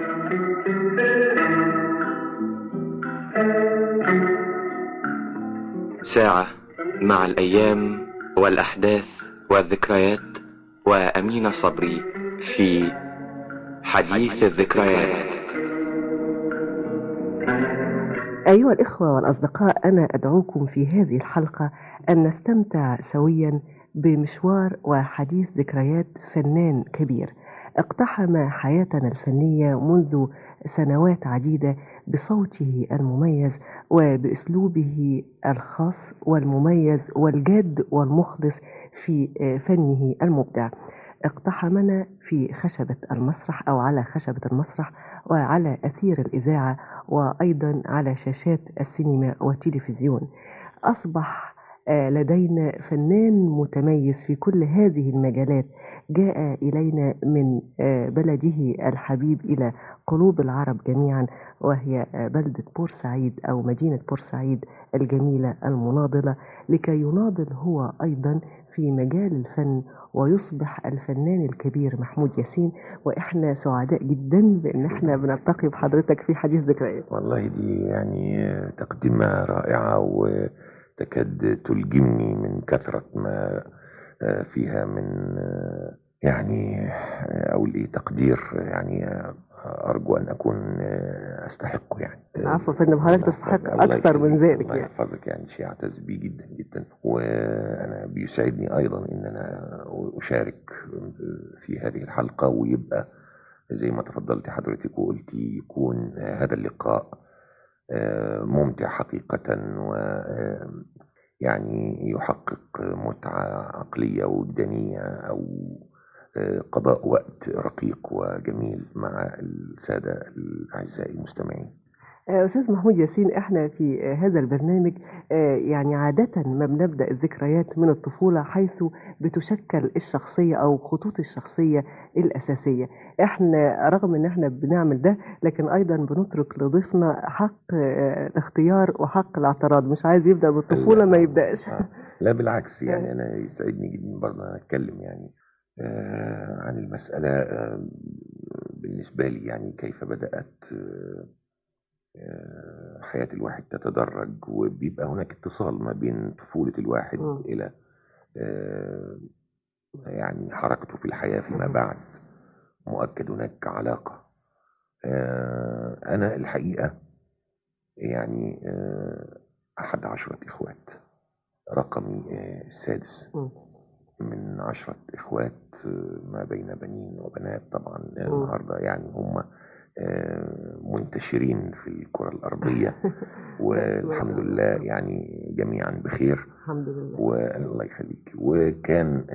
ساعة مع الأيام والأحداث والذكريات وأمين صبري في حديث الذكريات. أيها الإخوة والأصدقاء، أنا أدعوكم في هذه الحلقة أن نستمتع سويا بمشوار وحديث ذكريات فنان كبير اقتحم حياتنا الفنية منذ سنوات عديدة بصوته المميز وبأسلوبه الخاص والمميز والجاد والمخلص في فنه المبدع. اقتحمنا في خشبة المسرح أو على خشبة المسرح وعلى أثير الإذاعة وأيضا على شاشات السينما والتلفزيون. أصبح لدينا فنان متميز في كل هذه المجالات، جاء إلينا من بلده الحبيب إلى قلوب العرب جميعا، وهي بلدة بورسعيد أو مدينة بورسعيد الجميلة المناضلة، لكي يناضل هو أيضا في مجال الفن ويصبح الفنان الكبير محمود ياسين. وإحنا سعداء جدا بأن احنا بنلتقي بحضرتك في حديث ذكريات. والله دي يعني تقدمة رائعة وتكاد تلجمني من كثرة ما فيها من يعني أقول إيه تقدير، يعني أرجو أن أكون أستحقه يعني. عفوا فندم، حضرتك تستحق أكثر من ذلك. الله يحفظك، يعني شيء أعتز بيه جدا جدا، وأنا بيسعدني أيضا أن أنا أشارك في هذه الحلقة، ويبقى زي ما تفضلت حضرتك وقلتي يكون هذا اللقاء ممتع حقيقة، ويعني يحقق متعة عقلية وجدانية أو قضاء وقت رقيق وجميل مع السادة الأعزاء المستمعين. أستاذ محمود ياسين، احنا في هذا البرنامج يعني عادة ما بنبدأ الذكريات من الطفولة، حيث بتشكل الشخصية أو خطوط الشخصية الأساسية. احنا رغم ان احنا بنعمل ده، لكن أيضا بنترك لضيفنا حق الاختيار وحق الاعتراض. مش عايز يبدأ بالطفولة ما يبدأش. لا بالعكس، يعني أنا يسعدني جدا برضه أنا أتكلم يعني عن المسألة بالنسبة لي، يعني كيف بدأت حياة الواحد تتدرج، وبيبقى هناك اتصال ما بين طفولة الواحد إلى يعني حركته في الحياة فيما بعد. مؤكد هناك علاقة. أنا الحقيقة يعني أحد 10 إخوات، رقمي السادس من 10 إخوات، ما بين بنين وبنات. طبعا النهاردة يعني هم منتشرين في الكرة الأرضية والحمد لله يعني جميعا بخير الحمد لله، والله يخليك. وكان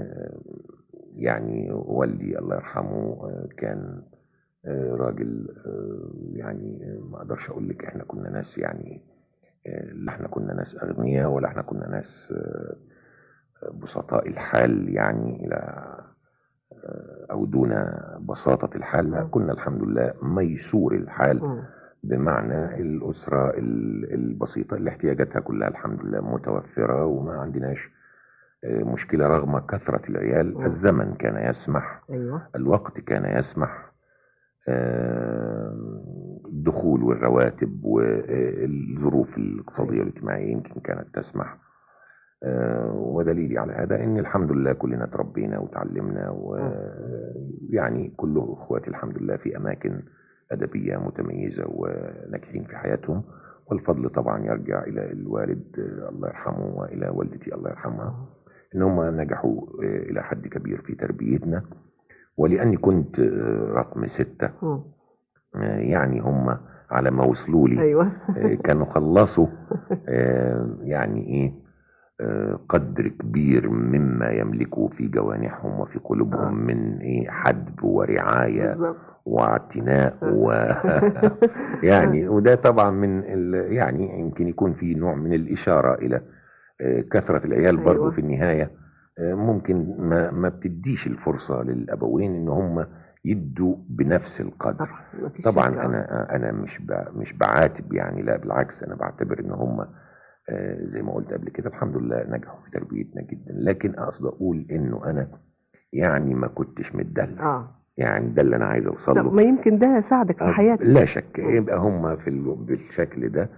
يعني والدي الله يرحمه كان راجل، يعني ما اقدرش اقول لك احنا كنا ناس يعني لا احنا كنا ناس اغنياء ولا احنا كنا ناس بسطاء الحال، يعني الى او دون بساطة الحال. لا، كنا الحمد لله ميسور الحال، بمعنى الأسرة البسيطة اللي احتياجاتها كلها الحمد لله متوفرة، وما عندناش مشكلة رغم كثرة العيال. الزمن كان يسمح، الوقت كان يسمح، الدخول والرواتب والظروف الاقتصادية والاجتماعية يمكن كانت تسمح. ودليلي على هذا ان الحمد لله كلنا تربينا وتعلمنا، ويعني كل اخواتي الحمد لله في اماكن ادبيه متميزه وناجحين في حياتهم، والفضل طبعا يرجع الى الوالد الله يرحمه والى والدتي الله يرحمها، ان هم نجحوا الى حد كبير في تربيتنا. ولاني كنت رقم 6 يعني هم على ما وصلوا لي كانوا خلصوا يعني ايه قدر كبير مما يملكوا في جوانحهم وفي قلوبهم من حدب ورعاية واعتناء يعني وده طبعا من يعني يمكن يكون في نوع من الإشارة إلى كثرة العيال. برضو في النهاية ممكن ما بتديش الفرصة للأبوين إن هم يدوا بنفس القدر. طبعا أنا مش بعاتب يعني، لا بالعكس، أنا بعتبر إن هم زي ما قلت قبل كده الحمد لله نجحوا في تربيتنا جدا. لكن اقصد اقول انه انا يعني ما كنتش متدلع. يعني ده اللي انا عايز اوصل طب له. ما يمكن ده ساعدك في حياتك. لا شك يبقى هم بالشكل ده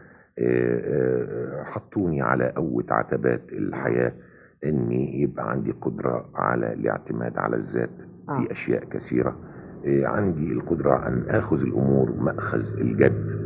حطوني على أول عتبات الحياة، إني يبقى عندي قدرة على الاعتماد على الذات في أشياء كثيرة. عندي القدرة أن آخذ الأمور مأخذ الجد،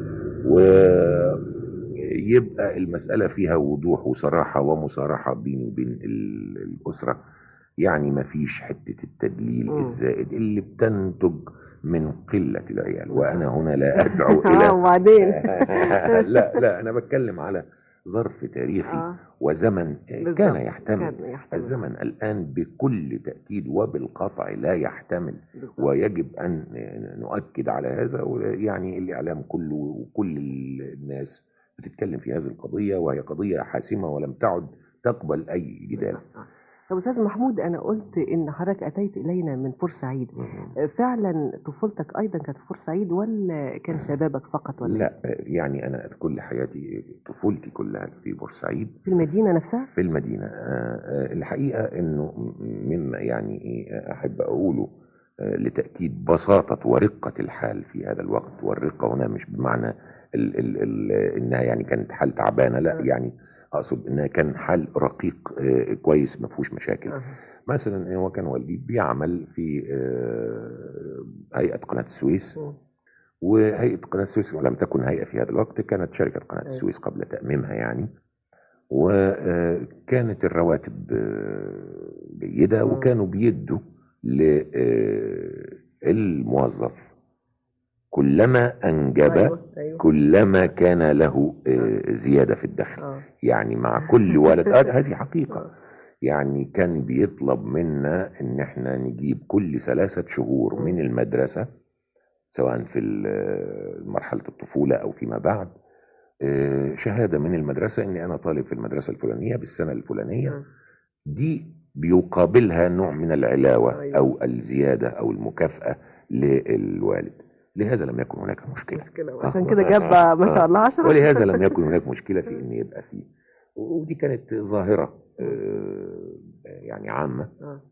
ويبقى المسألة فيها وضوح وصراحة ومصارحة بيني وبين الأسرة. يعني مفيش حتة التدليل الزائد اللي بتنتج من قلة العيال، وأنا هنا لا أدعو إلى وبعدين لا أنا بتكلم على ظرف تاريخي وزمن كان يحتمل. الزمن الآن بكل تأكيد وبالقطع لا يحتمل، ويجب أن نؤكد على هذا. يعني الإعلام كله وكل الناس بتتكلم في هذه القضية، وهي قضية حاسمة ولم تعد تقبل أي جدال. طب أستاذ محمود، أنا قلت إن حضرتك أتيت إلينا من بورسعيد، فعلا طفولتك أيضا كانت في بورسعيد ولا كان شبابك فقط ولا؟ لا يعني أنا كل حياتي طفولتي كلها في بورسعيد، في المدينة نفسها؟ في المدينة. الحقيقة إنه مما يعني أحب أقوله لتأكيد بساطة ورقة الحال في هذا الوقت، والرقة هنا مش بمعنى إنها يعني كانت حال تعبانة، لا يعني اقصد انها كان حال رقيق كويس ما فيهوش مشاكل. مثلا هو كان والدي بيعمل في هيئه قناه السويس، وهيئه قناه السويس ولم تكن هيئه في هذا الوقت، كانت شركه قناه السويس قبل تاميمها يعني. وكانت الرواتب جيده، وكانوا بيدوا للموظف كلما أنجب كلما كان له زيادة في الدخل. يعني مع كل ولد هذه حقيقة. يعني كان بيطلب منا ان احنا نجيب كل 3 شهور من المدرسة، سواء في مرحلة الطفولة او فيما بعد، شهادة من المدرسة اني انا طالب في المدرسة الفلانية بالسنة الفلانية. دي بيقابلها نوع من العلاوة او الزيادة او المكافأة للوالد. لهذا لم يكن هناك مشكلة. عشان كده جاب ما شاء الله 10. ولهذا لم يكن هناك مشكلة في ان يبقى فيه. ودي كانت ظاهرة يعني عامة.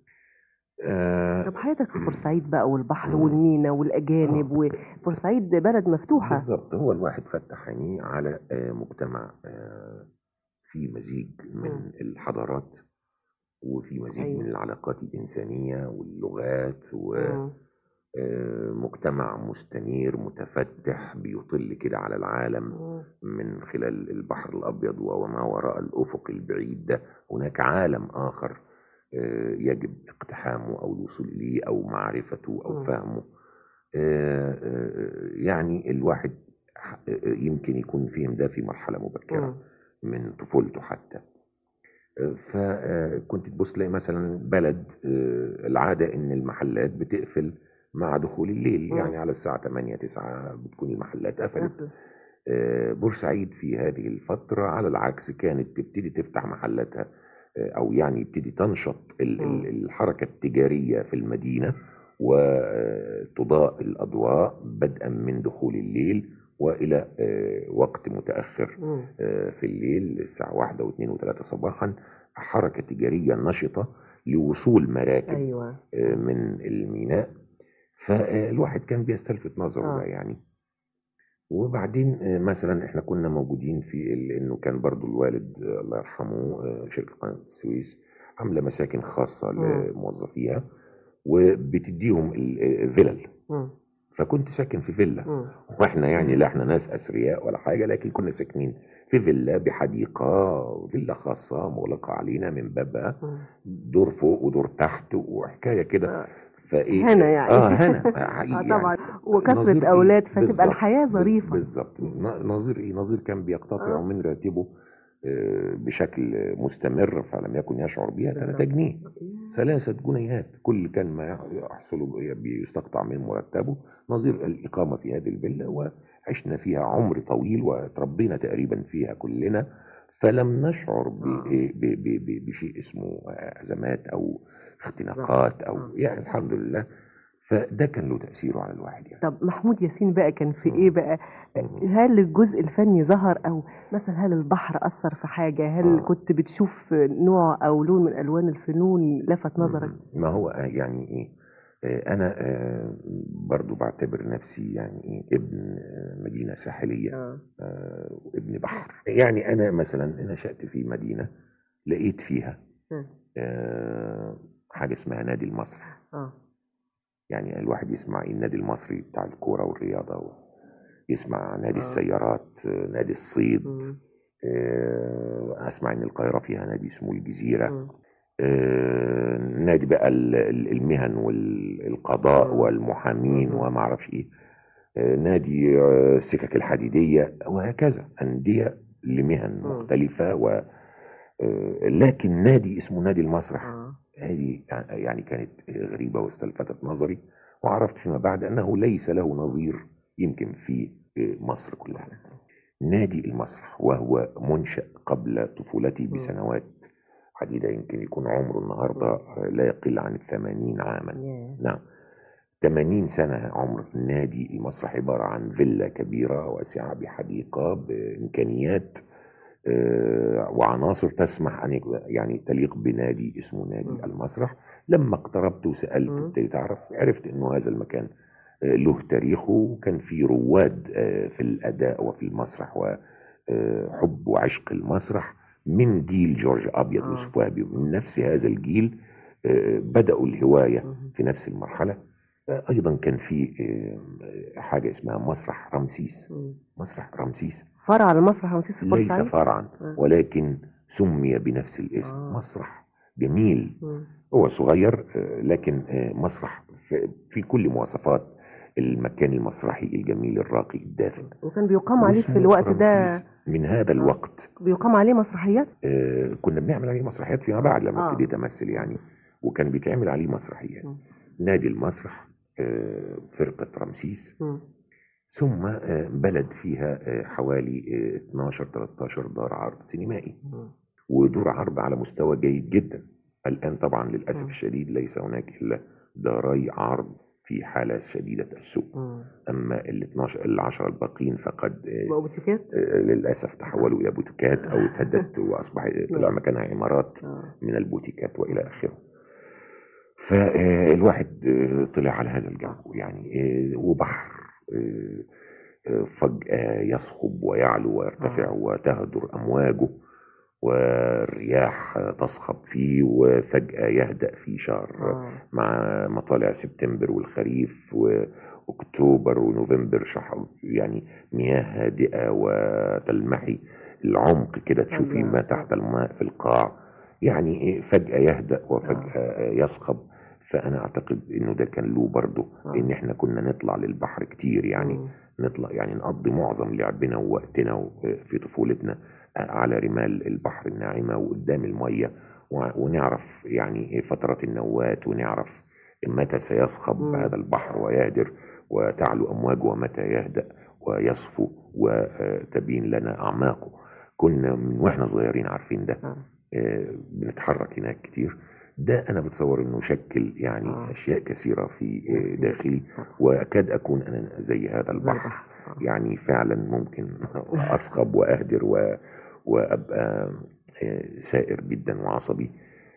طب حياتك في بورسعيد بقى، والبحر والمينا والأجانب، وبورسعيد بلد مفتوحة. بالظبط. هو الواحد فتح عينيه على مجتمع فيه مزيج من الحضارات، وفي مزيج من العلاقات الإنسانية واللغات، مجتمع مستنير متفتح بيطل كده على العالم من خلال البحر الأبيض وما وراء الأفق البعيد ده. هناك عالم آخر يجب اقتحامه أو الوصول إليه أو معرفته أو فهمه. يعني الواحد يمكن يكون فهم ده في مرحلة مبكرة من طفولته حتى. فكنت تبص تلاقي مثلا بلد العادة ان المحلات بتقفل مع دخول الليل، يعني على الساعة 8 9 بتكون المحلات قفلت. بورسعيد في هذه الفترة على العكس كانت تبتدي تفتح محلاتها، او يعني يبتدي تنشط الحركة التجارية في المدينة، وتضاء الأضواء بدءا من دخول الليل وإلى وقت متأخر في الليل، الساعة 1 و2 و3 صباحا، حركة تجارية نشطة لوصول مراكب من الميناء. فالواحد كان بيستلفت نظره ده يعني. وبعدين مثلا احنا كنا موجودين في انه كان برضو الوالد الله يرحمه شركة قناة السويس عاملة مساكن خاصة لموظفيها وبتديهم الفلل. فكنت ساكن في فيلا، واحنا يعني لا احنا ناس اثرياء ولا حاجه، لكن كنا ساكنين في فيلا بحديقه، فيلا خاصه مغلقه علينا من بابها، دور فوق ودور تحت وحكايه كده. فايه هنا يعني هنا حقيقي طبعا يعني. وكثره اولاد فتبقى الحياه ظريفه. بالظبط. نظير كان بيقتطع من راتبه بشكل مستمر، فلم يكن يشعر بها 3 جنيه 3 جنيهات كل كان ما يحصل بيستقطع من مرتبه، نظير الإقامة في هذه الفيلا. وعشنا فيها عمر طويل وتربينا تقريبا فيها كلنا، فلم نشعر بشيء اسمه أزمات أو اختناقات أو يعني الحمد لله. فده كان له تأثيره على الواحد يعني. طب محمود ياسين بقى كان في ايه بقى؟ هل الجزء الفني ظهر، او مثلا هل البحر اثر في حاجه؟ هل كنت بتشوف نوع او لون من الوان الفنون لفت نظرك؟ ما هو يعني ايه، انا برضو بعتبر نفسي يعني ابن مدينة ساحلية، وابن بحر. يعني انا مثلا نشأت في مدينة لقيت فيها حاجة اسمها نادي المسرح. يعني الواحد يسمع النادي المصري بتاع الكورة والرياضة، يسمع نادي السيارات، نادي الصيد. اسمع ان القاهرة فيها نادي اسمه الجزيرة. نادي بقى المهن والقضاء والمحامين وما اعرفش ايه. نادي السكك الحديدية، وهكذا أندية لمهن مختلفة. لكن نادي اسمه نادي المسرح، هذه يعني كانت غريبة واستلفتت نظري، وعرفت فيما بعد أنه ليس له نظير يمكن في مصر كلها. نادي المسرح وهو منشأ قبل طفولتي بسنوات عديدة، يمكن يكون عمره النهاردة لا يقل عن 80 عاما. نعم، 80 سنة عمر نادي المسرح. عبارة عن فيلا كبيرة واسعة بحديقة بإمكانيات وعناصر تسمح أن يعني تليق بنادي اسمه نادي المسرح. لما اقتربت وسألت ابتديت عرفت أنه هذا المكان له تاريخه، وكان فيه رواد في الأداء وفي المسرح وحب وعشق المسرح من جيل جورج أبيض ويوسف وهبي. من نفس هذا الجيل بدأوا الهواية في نفس المرحلة. أيضا كان في حاجة اسمها مسرح رمسيس. مسرح رمسيس فرع على مسرح رمسيس في بورسعيد، ليس فرعا ولكن سمي بنفس الاسم. مسرح جميل، هو صغير لكن مسرح في كل مواصفات المكان المسرحي الجميل الراقي الدافئ. وكان بيقام عليه في الوقت ده من هذا الوقت بيقام عليه مسرحيات. كنا بنعمل عليه مسرحيات فيما بعد لما ابتديت امثل يعني، وكان بيتعمل عليه مسرحيات. نادي المسرح، فرقة رمسيس، ثم بلد فيها حوالي 12-13 دار عرض سينمائي، ودور عرض على مستوى جيد جدا. الآن طبعا للأسف الشديد ليس هناك إلا داري عرض في حالة شديدة السوء. أما ال10 الباقين فقد للأسف تحولوا إلى بوتيكات أو اتهدت وأصبح طلع مكانها عمارات من البوتيكات وإلى آخره. فالواحد طلع على هذا الجو يعني، وبحر فجأة يصخب ويعلو ويرتفع وتهدر أمواجه، والرياح تصخب فيه وفجأة يهدأ في شهر مع مطالع سبتمبر والخريف وأكتوبر ونوفمبر، يعني مياه هادئة وتلمحي العمق كده، تشوفي ما تحت الماء في القاع. يعني فجأة يهدأ وفجأة يصخب. فأنا أعتقد إنه ده كان له برضه إن إحنا كنا نطلع للبحر كتير يعني. نطلع يعني نقضي معظم لعبنا ووقتنا في طفولتنا على رمال البحر الناعمة وقدام المية، ونعرف يعني فترات النوات، ونعرف متى سيصخب هذا البحر ويهدر وتعلو أمواجه، ومتى يهدأ ويصفو وتبين لنا أعماقه. كنا من وإحنا صغيرين عارفين ده. بنتحرك هناك كتير. ده أنا بتصور إنه شكل يعني أشياء كثيرة في داخلي، وأكاد أكون أنا زي هذا البحر. يعني فعلا ممكن أصخب وأهدر وأبقى سائر جدا وعصبي،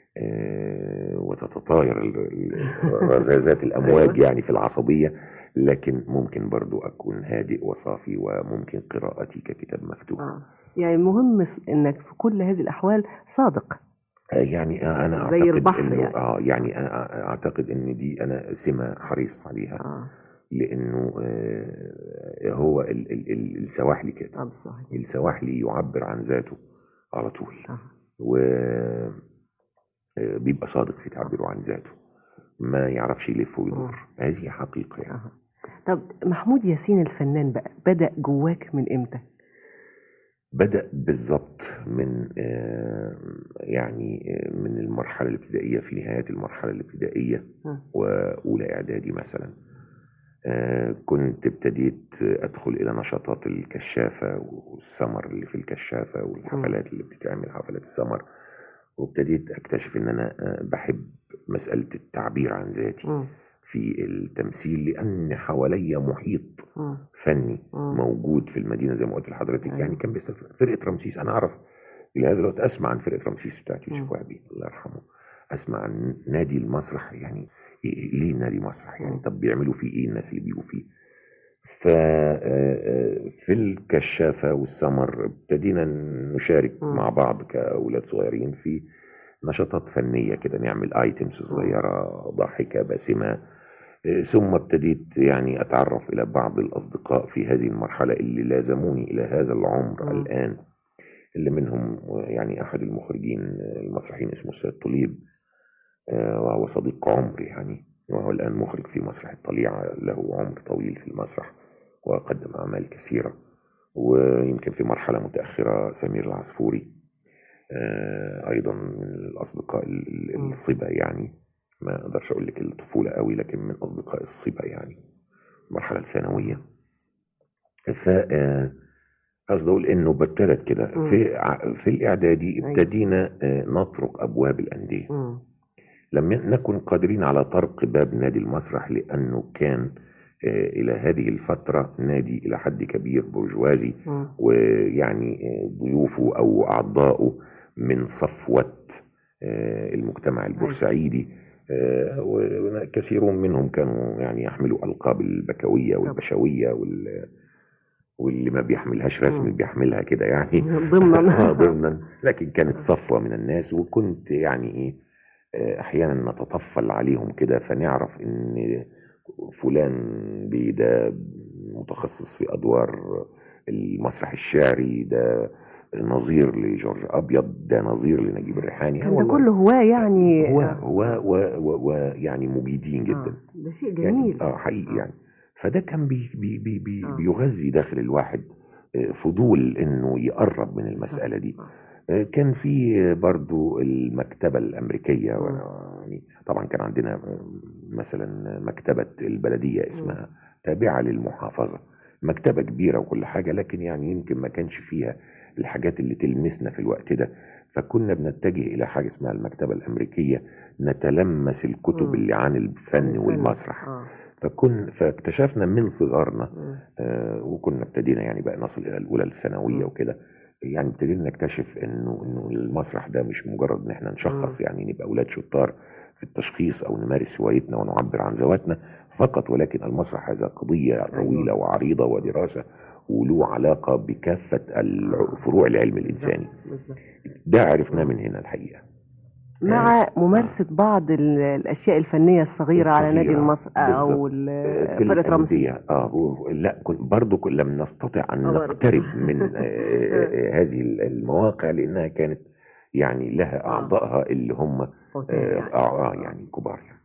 وتتطاير رذاذات الأمواج يعني في العصبية. لكن ممكن برضو أكون هادئ وصافي، وممكن قراءتي ككتاب مفتوح. يعني مهم إنك في كل هذه الأحوال صادق. يعني أنا أعتقد إنه يعني أنا أعتقد إن دي أنا سمة حريص عليها. لأنه هو السواحلي كده. السواحلي يعبر عن ذاته على طول، وبيبقى صادق في تعبيره عن ذاته، ما يعرفش يلف ويدور. هذه حقيقة يعني. طب محمود ياسين الفنان بقى بدأ جواك من إمتى؟ بدأ بالضبط من يعني من المرحلة الابتدائية، في نهاية المرحلة الابتدائية وأولى إعدادي مثلا. كنت ابتديت أدخل إلى نشاطات الكشافة والسمر اللي في الكشافة، والحفلات اللي بتتعمل، حفلات السمر. وابتديت أكتشف إن أنا بحب مسألة التعبير عن ذاتي في التمثيل، لأن حواليا محيط فني موجود في المدينة زي ما قلت لحضرتك. يعني كان فرقة رمسيس، أنا أعرف إلى هذا الوقت أسمع عن فرقة رمسيس بتاعت يوسف وهبي الله يرحمه، أسمع عن نادي المسرح. يعني ليه نادي مسرح يعني؟ طب بيعملوا فيه ايه الناس اللي بيجوا فيه؟ في الكشافة والسمر ابتدينا نشارك مع بعض كأولاد صغيرين في نشاطات فنية كده، نعمل ايتمز صغيرة ضاحكة باسمة. ثم ابتديت يعني أتعرف إلى بعض الأصدقاء في هذه المرحلة اللي لازموني إلى هذا العمر الآن، اللي منهم يعني أحد المخرجين المسرحيين اسمه السيد طليب، وهو صديق عمري يعني، وهو الآن مخرج في مسرح الطليعة، له عمر طويل في المسرح وقدم أعمال كثيرة. ويمكن في مرحلة متأخرة سمير العصفوري، أيضا من الأصدقاء الصبا يعني، ما أقدرش أقول لك الطفولة قوي، لكن من أصدقاء الصبا يعني المرحلة الثانوية. ف قصدي أقول إنه ابتدت كده في الإعدادي ابتدينا نطرق أبواب الأندية. لم نكن قادرين على طرق باب نادي المسرح، لأنه كان إلى هذه الفترة نادي إلى حد كبير برجوازي، ويعني ضيوفه أو أعضاؤه من صفوة المجتمع البورسعيدي، وكثيرون منهم كانوا يعني يحملوا ألقاب البكوية والبشوية واللي ما بيحملهاش رسمي بيحملها كده يعني ضمنا. لكن كانت صفوة من الناس، وكنت يعني ايه احيانا نتطفل عليهم كده، فنعرف ان فلان ده متخصص في ادوار المسرح الشعري، ده نظير لجورج ابيض، ده نظير لنجيب الريحاني. كان ده كله هو يعني يعني مجيدين جدا. ده شيء جميل يعني حقيقي يعني. فده كان بيغذي داخل الواحد فضول انه يقرب من المسألة دي. كان في برضو المكتبة الأمريكية، يعني طبعا كان عندنا مثلا مكتبة البلدية اسمها، تابعة للمحافظة، مكتبة كبيرة وكل حاجة، لكن يعني يمكن ما كانش فيها الحاجات اللي تلمسنا في الوقت ده. فكنا بنتجه إلى حاجة اسمها المكتبة الأمريكية، نتلمس الكتب اللي عن الفن والمسرح. فاكتشفنا من صغرنا، وكنا ابتدينا يعني بقى نصل إلى الأولى الثانوية وكده، يعني ابتدينا نكتشف انه المسرح ده مش مجرد ان احنا نشخص، يعني نبقى اولاد شطار في التشخيص او نمارس هوايتنا ونعبر عن ذواتنا فقط، ولكن المسرح هذا قضية طويلة وعريضة ودراسة، وله علاقة بكافة فروع العلم الانساني. ده عرفناه من هنا الحقيقة، مع ممارسة بعض الأشياء الفنية الصغيرة على نادي المسرح أو فرقة رمسي. لا برضو لم نستطع أن نقترب من هذه المواقع، لأنها كانت يعني لها أعضائها اللي هم يعني كبار يعني.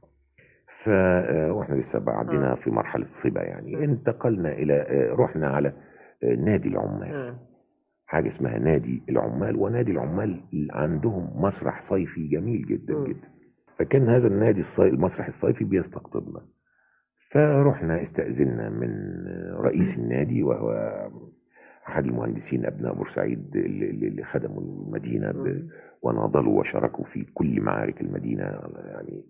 واحنا لسه بعدنا في مرحلة الصبا يعني، انتقلنا إلى رحنا على نادي العمال، حاجة اسمها نادي العمال. ونادي العمال عندهم مسرح صيفي جميل جدا جدا، فكان هذا النادي المسرح الصيفي بيستقطبنا. فرحنا استأذنا من رئيس النادي، وهو أحد المهندسين أبناء بورسعيد اللي خدموا المدينة وناضلوا وشاركوا في كل معارك المدينة، يعني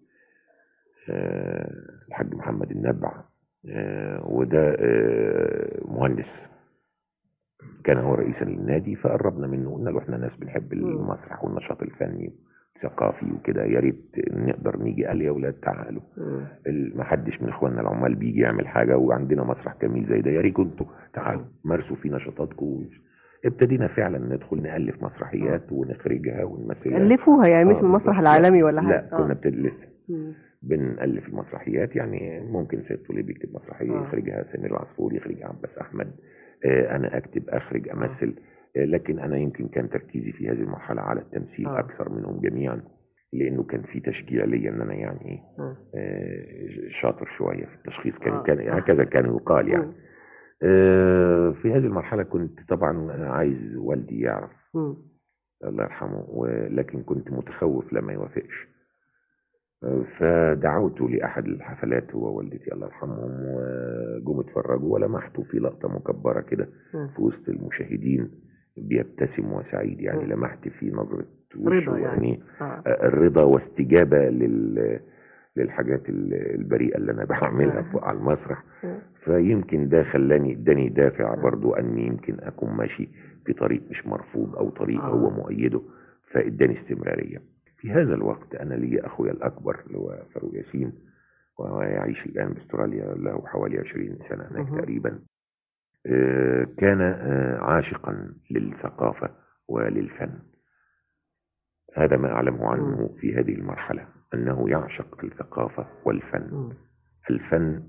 الحاج محمد النبع، وده مهندس كان هو رئيسا للنادي. فقربنا منه، قلنا له احنا ناس بنحب المسرح والنشاط الفني والثقافي وكده، يا ريت نقدر نيجي. قال يا ولاد تعالوا، ما حدش من اخواننا العمال بيجي يعمل حاجه، وعندنا مسرح جميل زي ده، يا ريت كنتوا تعالوا مارسوا في نشاطاتكم. ابتدينا فعلا ندخل نألف مسرحيات ونخرجها ونمثلها. ألفوها يعني مش من المسرح العالمي ولا حاجه؟ لا كنا لسه بنألف المسرحيات، يعني ممكن سيد طليب يكتب مسرحيه يخرجها سمير العصفور، يخرجها عباس احمد، انا اكتب اخرج امثل. لكن انا يمكن كان تركيزي في هذه المرحله على التمثيل اكثر منهم جميعا، لانه كان في تشجيع لي ان انا يعني شاطر شويه في التشخيص، كان هكذا كان يقال يعني. في هذه المرحله كنت طبعا عايز والدي يعرف، الله يرحمه، لكن كنت متخوف لما يوافقش. فدعوت لأحد الحفلات هو ووالدتي الله يرحمهم، وجم اتفرجوا ولمحته في لقطة مكبرة كده في وسط المشاهدين بيبتسم وسعيد، يعني لمحت في نظرة وشه يعني الرضا واستجابة للحاجات البريئة اللي أنا بعملها على المسرح. فيمكن ده اداني دافع برضو أني يمكن أكون ماشي في طريق مش مرفوض أو طريق هو مؤيده، فاداني استمرارية. في هذا الوقت أنا لي أخويا الأكبر اللي هو فاروق ياسين، ويعيش الآن باستراليا، له حوالي 20 سنة هناك مهم. تقريبا. كان عاشقا للثقافة وللفن. هذا ما أعلمه عنه في هذه المرحلة، أنه يعشق الثقافة والفن. مم. الفن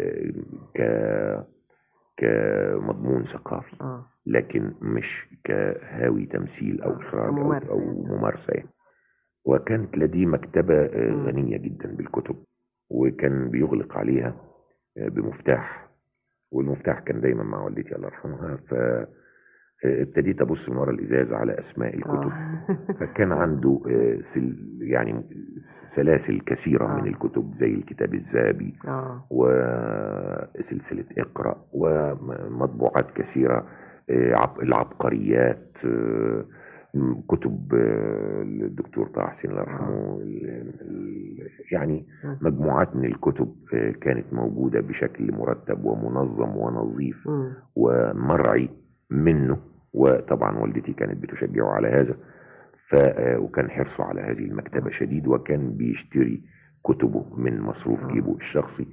كمضمون ثقافي، لكن مش كهاوي تمثيل أو إخراج أو ممارسة يعني. وكانت لديه مكتبة غنية جدا بالكتب، وكان بيغلق عليها بمفتاح، والمفتاح كان دايما مع والدتي الله يرحمها. فابتديت أبص من وراء الإزاز على أسماء الكتب. فكان عنده يعني سلاسل كثيرة من الكتب، زي الكتاب الذهبي وسلسلة اقرأ، ومطبوعات كثيرة، العبقريات، كتب الدكتور طه حسين الله يرحمه. يعني مجموعات من الكتب كانت موجودة بشكل مرتب ومنظم ونظيف ومرعي منه. وطبعا والدتي كانت بتشجعه على هذا، وكان حرصه على هذه المكتبة شديد، وكان بيشتري كتبه من مصروف جيبه الشخصي.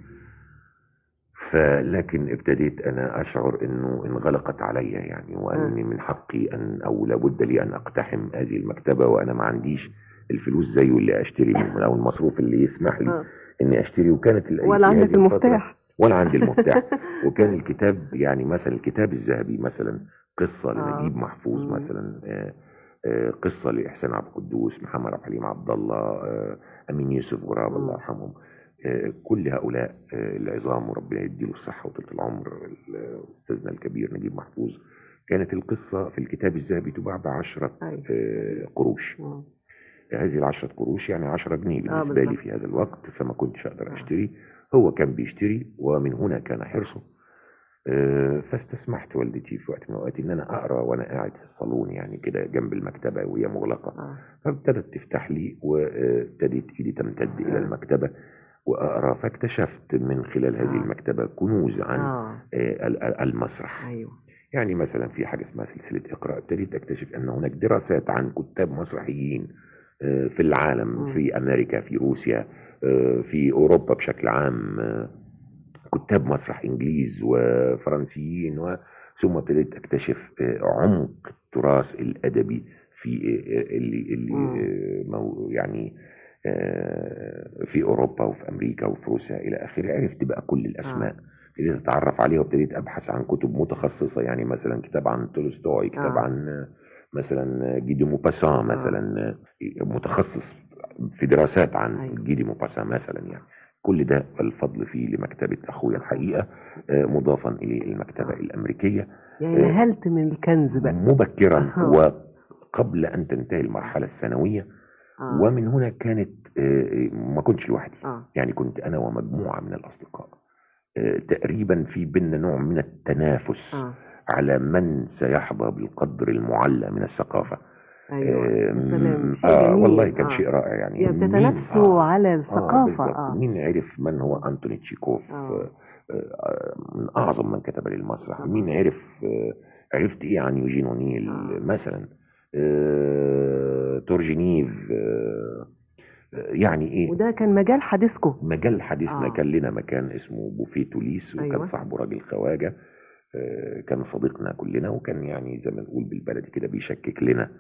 فلكن ابتديت انا اشعر انه انغلقت عليا يعني، واني من حقي ان او لابد لي ان اقتحم هذه المكتبة، وانا ما عنديش الفلوس زيه اللي اشتري منه، او المصروف اللي يسمح لي اني اشتري. وكانت ولا عندك المفتاح؟ ولا عندي المفتاح. وكان الكتاب يعني مثلا الكتاب الذهبي مثلا قصة لنجيب محفوظ، مثلا قصة لإحسان عبد القدوس، محمد عبد الحليم عبد الله، أمين يوسف غراب الله يرحمهم. كل هؤلاء العظام، وربنا يديله الصحة وطولة العمر، أستاذنا الكبير نجيب محفوظ. كانت القصة في الكتاب الذهبي تباع ب10 قروش. هذه ال10 قروش يعني 10 جنيه بالنسبة لي في هذا الوقت، فما كنتش أقدر أشتري. هو كان بيشتري، ومن هنا كان حرصه. فاستسمحت والدتي في وقت من الأوقات إن أنا أقرأ وأنا قاعد في الصالون يعني كده جنب المكتبة وهي مغلقة. فابتدت تفتح لي، وابتدت إيدي تمتد إلى المكتبة وأقرأ. فاكتشفت من خلال هذه المكتبة كنوز عن المسرح. يعني مثلا في حاجة اسمها سلسلة اقرأ. ابتديت أكتشف أن هناك دراسات عن كتاب مسرحيين في العالم، في أمريكا، في روسيا، في أوروبا بشكل عام، كتاب مسرح إنجليز وفرنسيين. ثم ابتديت أكتشف عمق التراث الأدبي في يعني في أوروبا وفي أمريكا وفي روسيا إلى آخره. عرفت بقى كل الأسماء، ابتديت أتعرف عليها، وابتديت أبحث عن كتب متخصصة. يعني مثلا كتاب عن تولستوي، كتاب عن مثلا جيدي موباسان مثلا، متخصص في دراسات عن جيدي موباسان مثلا. يعني كل ده الفضل فيه لمكتبة أخويا الحقيقة، مضافا إلى المكتبة الأمريكية. يعني نهلت من الكنز بقى مبكرا وقبل أن تنتهي المرحلة الثانوية. ومن هنا كانت ما كنتش لوحدي، يعني كنت أنا ومجموعة من الأصدقاء تقريبا في بيننا نوع من التنافس على من سيحظى بالقدر المعلى من الثقافة. سلام، شيء جميل. والله كان شيء رائع يعني. بتتنافسوا على الثقافة. بالظبط. مين عرف من هو أنتوني تشيكوف، من أعظم من كتب للمسرح. مين عرفت إيه عن يوجين أونيل مثلا، تورجينيف، يعني إيه. وده كان مجال حديثكم؟ مجال حديثنا. كان لنا مكان اسمه بوفيه توليس، وكان صاحبه راجل خواجة، كان صديقنا كلنا، وكان يعني زي ما نقول بالبلدي كده بيشكك لنا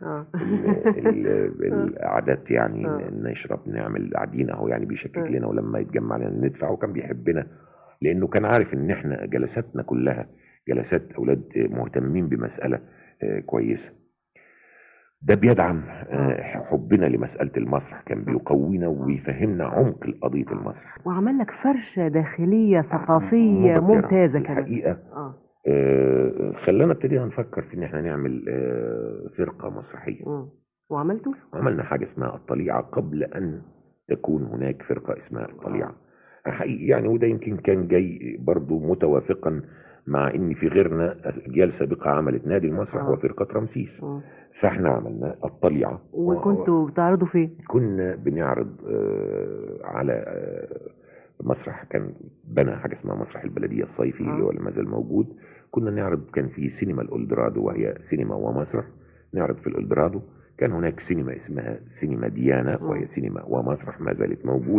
القعدات، يعني نشرب نعمل قاعدين اهو، يعني بيشكك لنا، ولما يتجمع لنا ندفع. وكان بيحبنا لانه كان عارف ان احنا جلساتنا كلها جلسات اولاد مهتمين بمسألة كويسة. ده بيدعم حبنا لمسألة المسرح، كان بيقوينا ويفهمنا عمق قضية المسرح، وعمل لك فرشة داخلية ثقافية ممتازة كمان الحقيقة. خلانا ابتدينا نفكر في ان احنا نعمل فرقة مسرحية. وعملتوا؟ عملنا حاجة اسمها الطليعة قبل ان تكون هناك فرقة اسمها الطليعة حقيقي يعني. وده يمكن كان جاي برضو متوافقا مع ان في غيرنا اجيال سابقة عملت نادي المسرح وفرقة رمسيس. فاحنا عملنا الطليعة. وكنتوا بتعرضوا فين؟ كنا بنعرض على مسرح كان بنى حاجة اسمها مسرح البلدية الصيفي اللي هو ما زال موجود. كنا نعرض، كان في سينما الأولدرادو وهي سينما ومسرح، نعرض في الأولدرادو. كان هناك سينما اسمها سينما ديانا وهي سينما ومسرح ما زالت موجودة.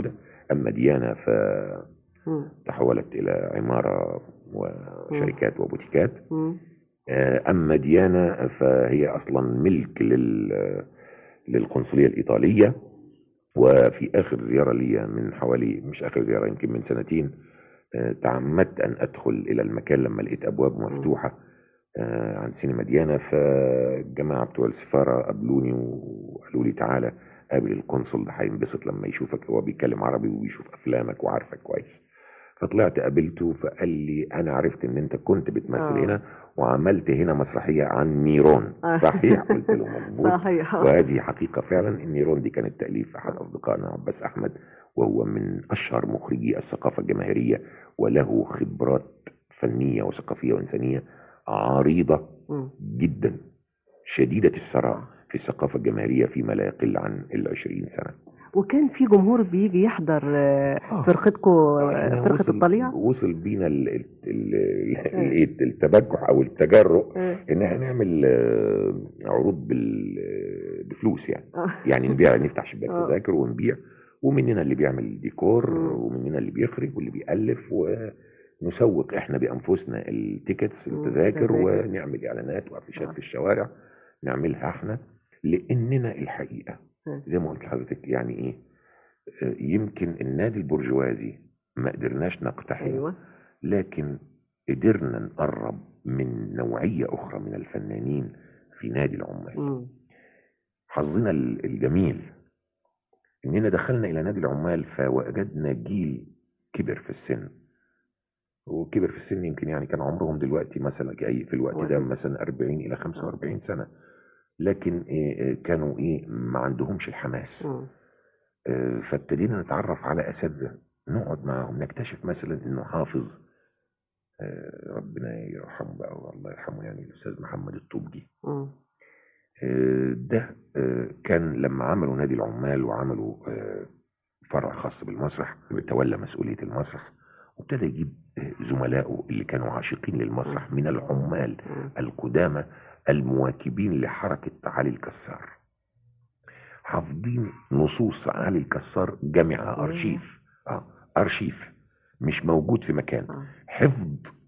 أما ديانة مم. فتحولت إلى عمارة وشركات وبوتيكات. مم. أما ديانة فهي أصلا ملك للقنصلية الإيطالية. وفي آخر زيارة لي من حوالي، مش آخر زيارة، يمكن من سنتين، تعمدت أن أدخل إلى المكان لما لقيت أبواب مفتوحة عن سينما ديانة. فالجماعة بتوع السفارة قابلوني وقالوا لي تعالى قابل القنصل، ده هينبسط لما يشوفك، هو بيتكلم عربي وبيشوف أفلامك وعارفك كويس. فطلعت قابلته فقال لي أنا عرفت إن أنت كنت بتمثل هنا وعملت هنا مسرحية عن نيرون، صحيح؟ قلت له مظبوط. صحيح. وهذه حقيقة فعلا. النيرون دي كانت تأليف أحد أصدقائنا عباس أحمد، وهو من أشهر مخرجي الثقافة الجماهيرية، وله خبرات فنية وثقافية وإنسانية عريضة جدا، شديدة الثراء في الثقافة الجماهيرية فيما لا يقل عن 20 سنة. وكان في جمهور بيجي يحضر فرقتكم، فرقة الطليعة. وصل بينا التبجح او التجرؤ ان احنا نعمل عروض بفلوس يعني نبيع، نفتح شباك تذاكر ونبيع، ومننا اللي بيعمل ديكور ومننا اللي بيخرج واللي بيألف، ونسوق احنا بانفسنا التيكتس التذاكر، ونعمل اعلانات وافيشات في الشوارع نعملها احنا، لاننا الحقيقة زي ما قلت لحضرتك يعني ايه، يمكن النادي البرجوازي ما قدرناش نقتحمه، لكن قدرنا نقرب من نوعية أخرى من الفنانين في نادي العمال. حظنا الجميل إننا دخلنا إلى نادي العمال فوجدنا جيل كبر في السن، وكبر في السن يمكن يعني كان عمرهم دلوقتي مثلا في الوقت ده مثلا 40 إلى 45 سنة، لكن كانوا ما عندهمش الحماس. فابتدينا نتعرف على أساتذة، نقعد معهم نكتشف مثلا إنه حافظ، ربنا يرحمه بقى والله يرحمه، يعني الأستاذ محمد الطوبجي، ده كان لما عملوا نادي العمال وعملوا فرع خاص بالمسرح، تولى مسؤولية المسرح، وابتدى يجيب زملائه اللي كانوا عاشقين للمسرح من العمال القدامى المواكبين لحركة علي الكسار، حافظين نصوص علي الكسار، جامعة أرشيف مش موجود في مكان، حفظ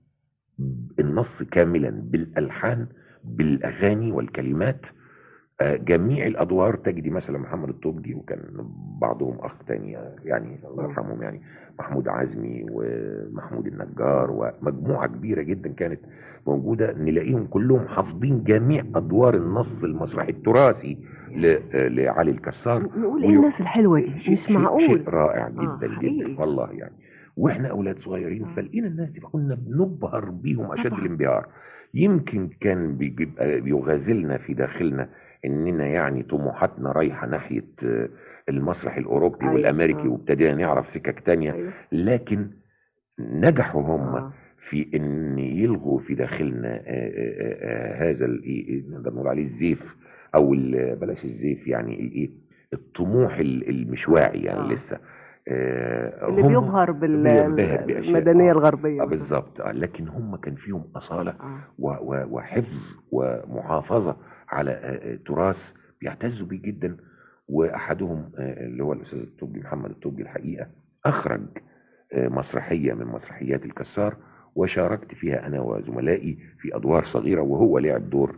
النص كاملا بالألحان بالأغاني والكلمات، جميع الأدوار. تجدي مثلا محمد الطوبجي، وكان بعضهم أخ تاني يعني الله يرحمهم، يعني محمود عزمي ومحمود النجار، ومجموعة كبيرة جدا كانت موجودة، نلاقيهم كلهم حافظين جميع أدوار النص المسرحي التراثي لعلي الكسار. نقول ايه الناس الحلوة دي، مش معقول. شيء رائع جدا جدا والله يعني. واحنا اولاد صغيرين فلقينا الناس دي فكنا بنبهر بيهم اشد الانبهار. يمكن كان بيبقى بيغازلنا في داخلنا اننا يعني طموحاتنا رايحه ناحيه المسرح الاوروبي والامريكي، وابتدينا نعرف سكك تانية، لكن نجحوا هم في ان يلغوا في داخلنا هذا نقدر نقول عليه الزيف، او بلاش الزيف، يعني الطموح المش واعي يعني لسه، اللي بيبهر بالمدنية الغربية بالظبط. لكن هم كان فيهم أصالة وحفظ ومحافظة على تراث بيعتزوا بيه جدا. وأحدهم اللي هو الأستاذ الطوبجي، محمد الطوبجي، الحقيقة أخرج مسرحية من مسرحيات الكسار، وشاركت فيها أنا وزملائي في أدوار صغيرة، وهو لعب دور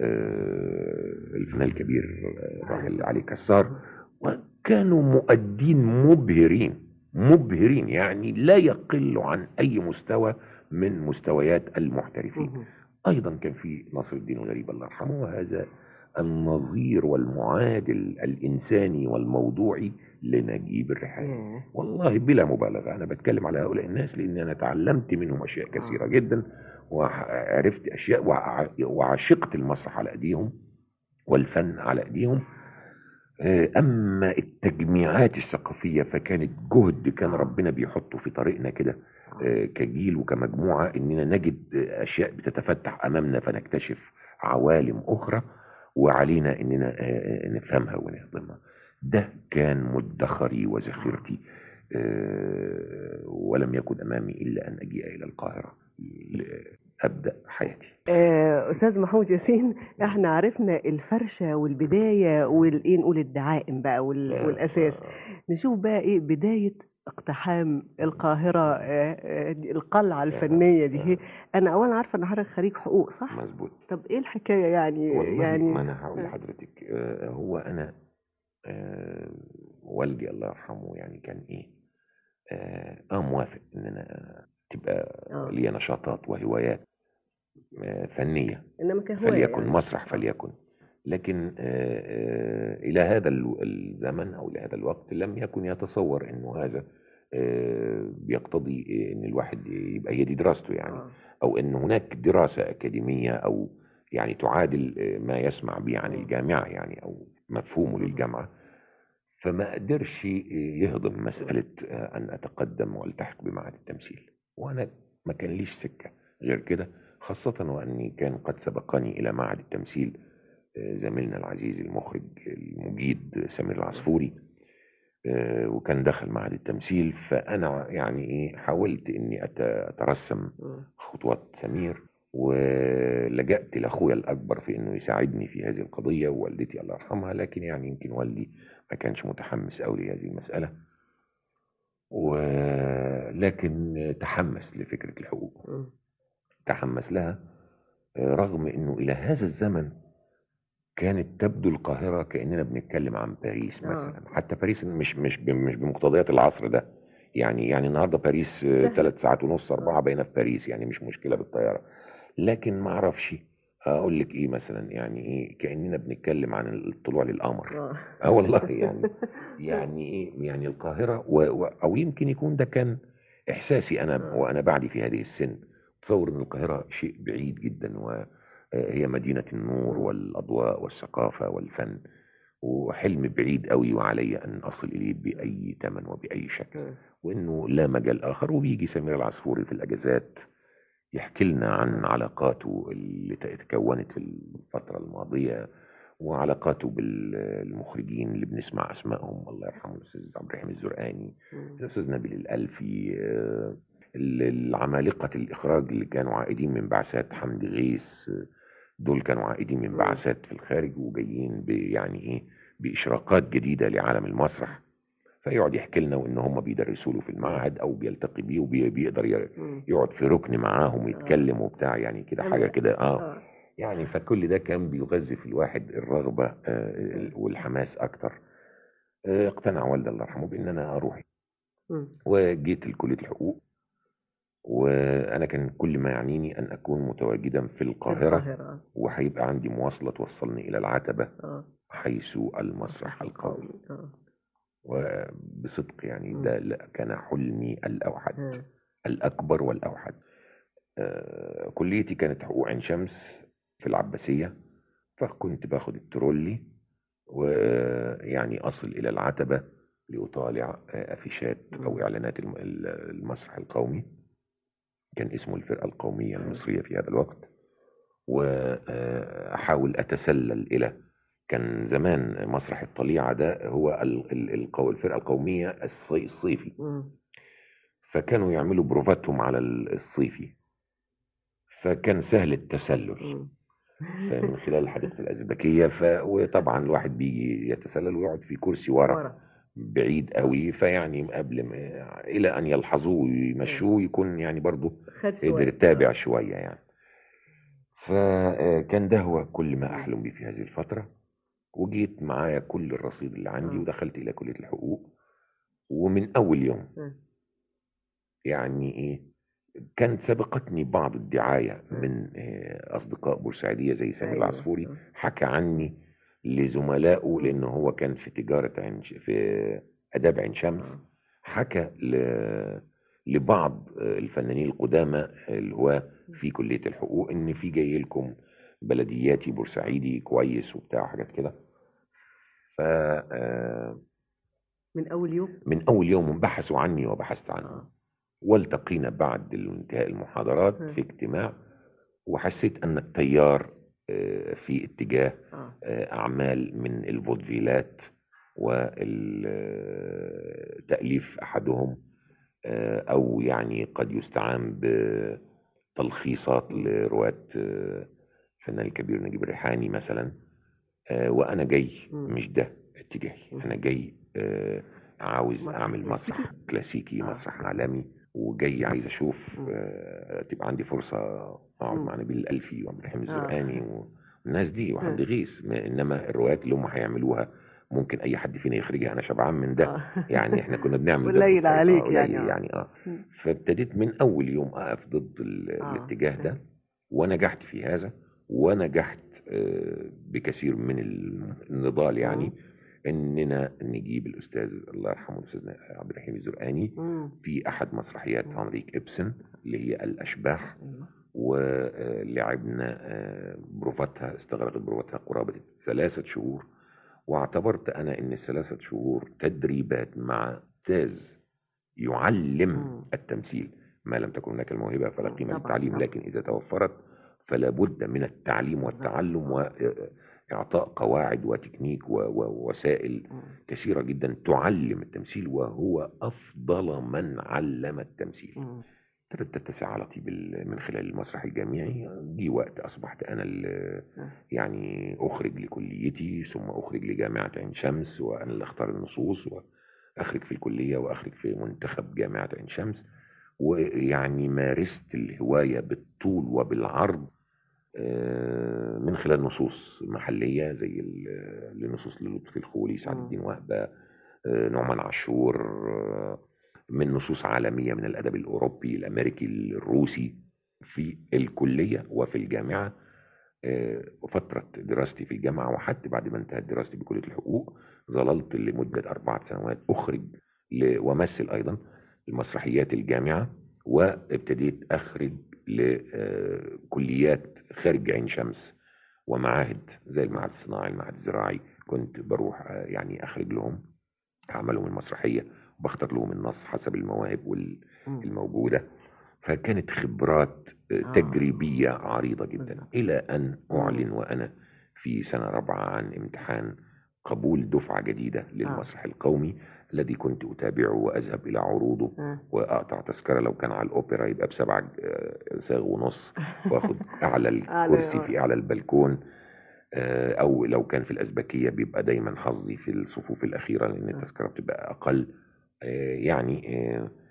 الفنان الكبير الراحل علي كسار، وكانوا مؤدين مبهرين يعني لا يقل عن أي مستوى من مستويات المحترفين. أيضا كان في نصر الدين الغريب الله يرحمه، وهذا النظير والمعادل الإنساني والموضوعي لنجيب الريحاني. والله بلا مبالغة أنا بتكلم على هؤلاء الناس لأن أنا تعلمت منهم أشياء كثيرة جدا، وعرفت أشياء، وعشقت المسرح على أيديهم والفن على أيديهم. أما التجميعات الثقافية فكانت جهد كان ربنا بيحطه في طريقنا كده كجيل وكمجموعة، إننا نجد أشياء بتتفتح أمامنا فنكتشف عوالم أخرى، وعلينا إننا نفهمها ونهضمها. ده كان مدخري وذخيرتي، ولم يكن أمامي إلا أن أجيء إلى القاهرة أبدأ حياتي. أستاذ محمود ياسين، احنا عرفنا الفرشة والبداية نقول الدعائم بقى والأساس، نشوف بقى إيه بداية اقتحام القاهرة، القلعة الفنية دي، أنا أولا عارفة إن حضرتك خريج حقوق، صح؟ مظبوط. طب إيه الحكاية يعني؟ والله يعني ما انا هقول لحضرتك، هو انا والدي الله يرحمه يعني كان ايه، موافق ان انا تبقى لي نشاطات وهوايات فنيه، إنما كهواية فليكن يعني. مسرح فليكن. لكن الى هذا الزمن او الى هذا الوقت لم يكن يتصور انه هذا بيقتضي ان الواحد يبقى هي دي دراسته يعني، او ان هناك دراسه اكاديميه او يعني تعادل ما يسمع به عن الجامعه يعني، او مفهومه للجامعه. فما قدرش يهضم مساله ان اتقدم والتحق بمعهد التمثيل، وانا ما كان ليش سكه غير كده، خاصه واني كان قد سبقني الى معهد التمثيل زميلنا العزيز المخرج المجيد سمير العصفوري، وكان دخل معهد التمثيل. فانا يعني ايه حاولت اني اترسم خطوات سمير، ولجأت لاخويا الاكبر في انه يساعدني في هذه القضيه، ووالدتي الله يرحمها، لكن يعني يمكن والدي ما كانش متحمس قوي لهذه المساله، ولكن تحمس لفكره الحقوق، تحمس لها، رغم انه الى هذا الزمن كانت تبدو القاهرة كأننا بنتكلم عن باريس مثلا. حتى باريس مش بمقتضيات العصر ده يعني النهارده باريس 3 ساعات ونص 4 بقينا في باريس، يعني مش مشكلة بالطيارة. لكن ما اعرفش اقول لك ايه مثلا، يعني ايه كأننا بنتكلم عن الطلوع للقمر. والله يعني ايه يعني القاهرة او يمكن يكون ده كان احساسي انا وانا بعدي في هذه السن، تصور ان القاهرة شيء بعيد جدا، هي مدينة النور والأضواء والثقافة والفن، وحلم بعيد قوي وعلي أن أصل إليه بأي ثمن وبأي شكل، وإنه لا مجال آخر. وبيجي سمير العصفوري في الأجازات يحكي لنا عن علاقاته اللي تكونت في الفترة الماضية، وعلاقاته بالمخرجين اللي بنسمع أسمائهم، الله يرحمه الأستاذ عبد الرحيم الزرقاني، الأستاذ نبيل الألفي، العمالقة الإخراج اللي كانوا عائدين من بعثات حمدي غيث، دول كانوا عائدين من بعثات في الخارج وجايين يعني ايه بإشراقات جديدة لعالم المسرح. فيقعد يحكي لنا وان هم بيدرسوا له في المعهد او بيلتقي بيه وبيقدر يقعد في ركن معاهم ويتكلم وبتاع، يعني كده حاجة كده يعني. فكل ده كان بيغذي في الواحد الرغبة والحماس اكتر. اقتنع والدي الله يرحمه بان انا اروح، وجيت لكلية الحقوق، وانا كان كل ما يعنيني ان اكون متواجدا في القاهرة، وهيبقى عندي مواصلة توصلني الى العتبة حيث المسرح القومي. وبصدق يعني ده كان حلمي الاوحد الاكبر والاوحد. كليتي كانت حقوق عين شمس في العباسية، فكنت باخد الترولي ويعني اصل الى العتبة لاطالع افيشات او اعلانات المسرح القومي، كان اسمه الفرقة القومية المصرية في هذا الوقت، وأحاول أتسلل إلى، كان زمان مسرح الطليعة ده هو الفرقة القومية الصيفي، فكانوا يعملوا بروفاتهم على الصيفي، فكان سهل التسلل من خلال حديقة الأزبكية. وطبعا الواحد بيجي يتسلل ويقعد في كرسي ورا بعيد قوي، فيعني قبل ما الى ان يلحظوه ويمشوه يكون يعني برضه قدر يتابع شويه يعني. فكان ده هو كل ما احلم به في هذه الفتره، وجيت معايا كل الرصيد اللي عندي ودخلت الى كليه الحقوق. ومن اول يوم يعني ايه كانت سبقتني بعض الدعايه من اصدقاء بورسعيديه زي سامي العصفوري، حكى عني لزملائه لانه هو كان في تجاره في اداب عين شمس، حكى لبعض الفنانين القدامى اللي هو في كليه الحقوق ان في جاي لكم بلدياتي بورسعيدي كويس وبتاع حاجات كده. ف من اول يوم بحثوا عني وبحثت عنه، والتقينا بعد انتهاء المحاضرات في اجتماع، وحسيت ان التيار في اتجاه اعمال من الفودفيلات والتأليف احدهم، او يعني قد يستعان بتلخيصات لرواة الفنان الكبير نجيب الريحاني مثلا. وانا جاي مش ده اتجاهي، انا جاي عاوز مسرح اعمل كلاسيكي؟ مسرح كلاسيكي، مسرح عالمي، وجاي عايز اشوف تبقى عندي فرصه اقعد مع نبيل الألفي وعبد الحليم الزرقاني والناس دي وحمدي غيث. انما الروايات اللي هم هيعملوها ممكن اي حد فينا يخرجها، انا شبعان من ده. يعني احنا كنا بنعمل ده قليل عليك قليل يعني. يعني فابتديت من اول يوم اقف ضد الاتجاه ده، ونجحت في هذا، ونجحت بكثير من النضال يعني اننا نجيب الاستاذ الله يرحمه الاستاذ عبد الحليم الزرقاني في احد مسرحيات هنريك ابسن اللي هي الاشباح، ولعبنا بروفاتها، استغرقت بروفاتها قرابه 3 شهور. واعتبرت انا ان ال3 شهور تدريبات مع استاذ يعلم التمثيل. ما لم تكن هناك الموهبه فلا قيمه للتعليم، لكن اذا توفرت فلا بد من التعليم والتعلم واعطاء قواعد وتكنيك ووسائل كثيره جدا تعلم التمثيل، وهو افضل من علم التمثيل. ابتدت تتسع علاقتي من خلال المسرح الجامعي. جه وقت اصبحت انا يعني اخرج لكليتي، ثم اخرج لجامعه عين شمس، وانا اللي اختار النصوص، واخرج في الكليه، واخرج في منتخب جامعه عين شمس. ويعني مارست الهوايه بالطول وبالعرض من خلال نصوص محليه زي النصوص للطفي الخولي، سعد الدين وهبه، نعمان عاشور، من نصوص عالمية من الأدب الأوروبي الأمريكي الروسي في الكلية وفي الجامعة. فترة دراستي في الجامعة وحتى بعد ما انتهت دراستي بكلية الحقوق ظللت لمدة 4 سنوات أخرج وأمثل أيضا المسرحيات الجامعة، وابتديت أخرج لكليات خارج عين شمس ومعاهد زي المعهد الصناعي، المعهد الزراعي. كنت بروح يعني أخرج لهم أعمالهم المسرحية، بختار لهم النص حسب المواهب الموجودة. فكانت خبرات تجريبية عريضة جدا، إلى أن أعلن وأنا في سنة 4 عن امتحان قبول دفعة جديدة للمسرح القومي الذي كنت أتابعه وأذهب إلى عروضه، وأقطع تذكرة لو كان على الأوبرا يبقى ب7 ساغ ونص، وأخد أعلى الكرسي في أعلى البلكون، او لو كان في الازبكيه بيبقى دايما حظي في الصفوف الاخيره لان التذكره بتبقى اقل يعني.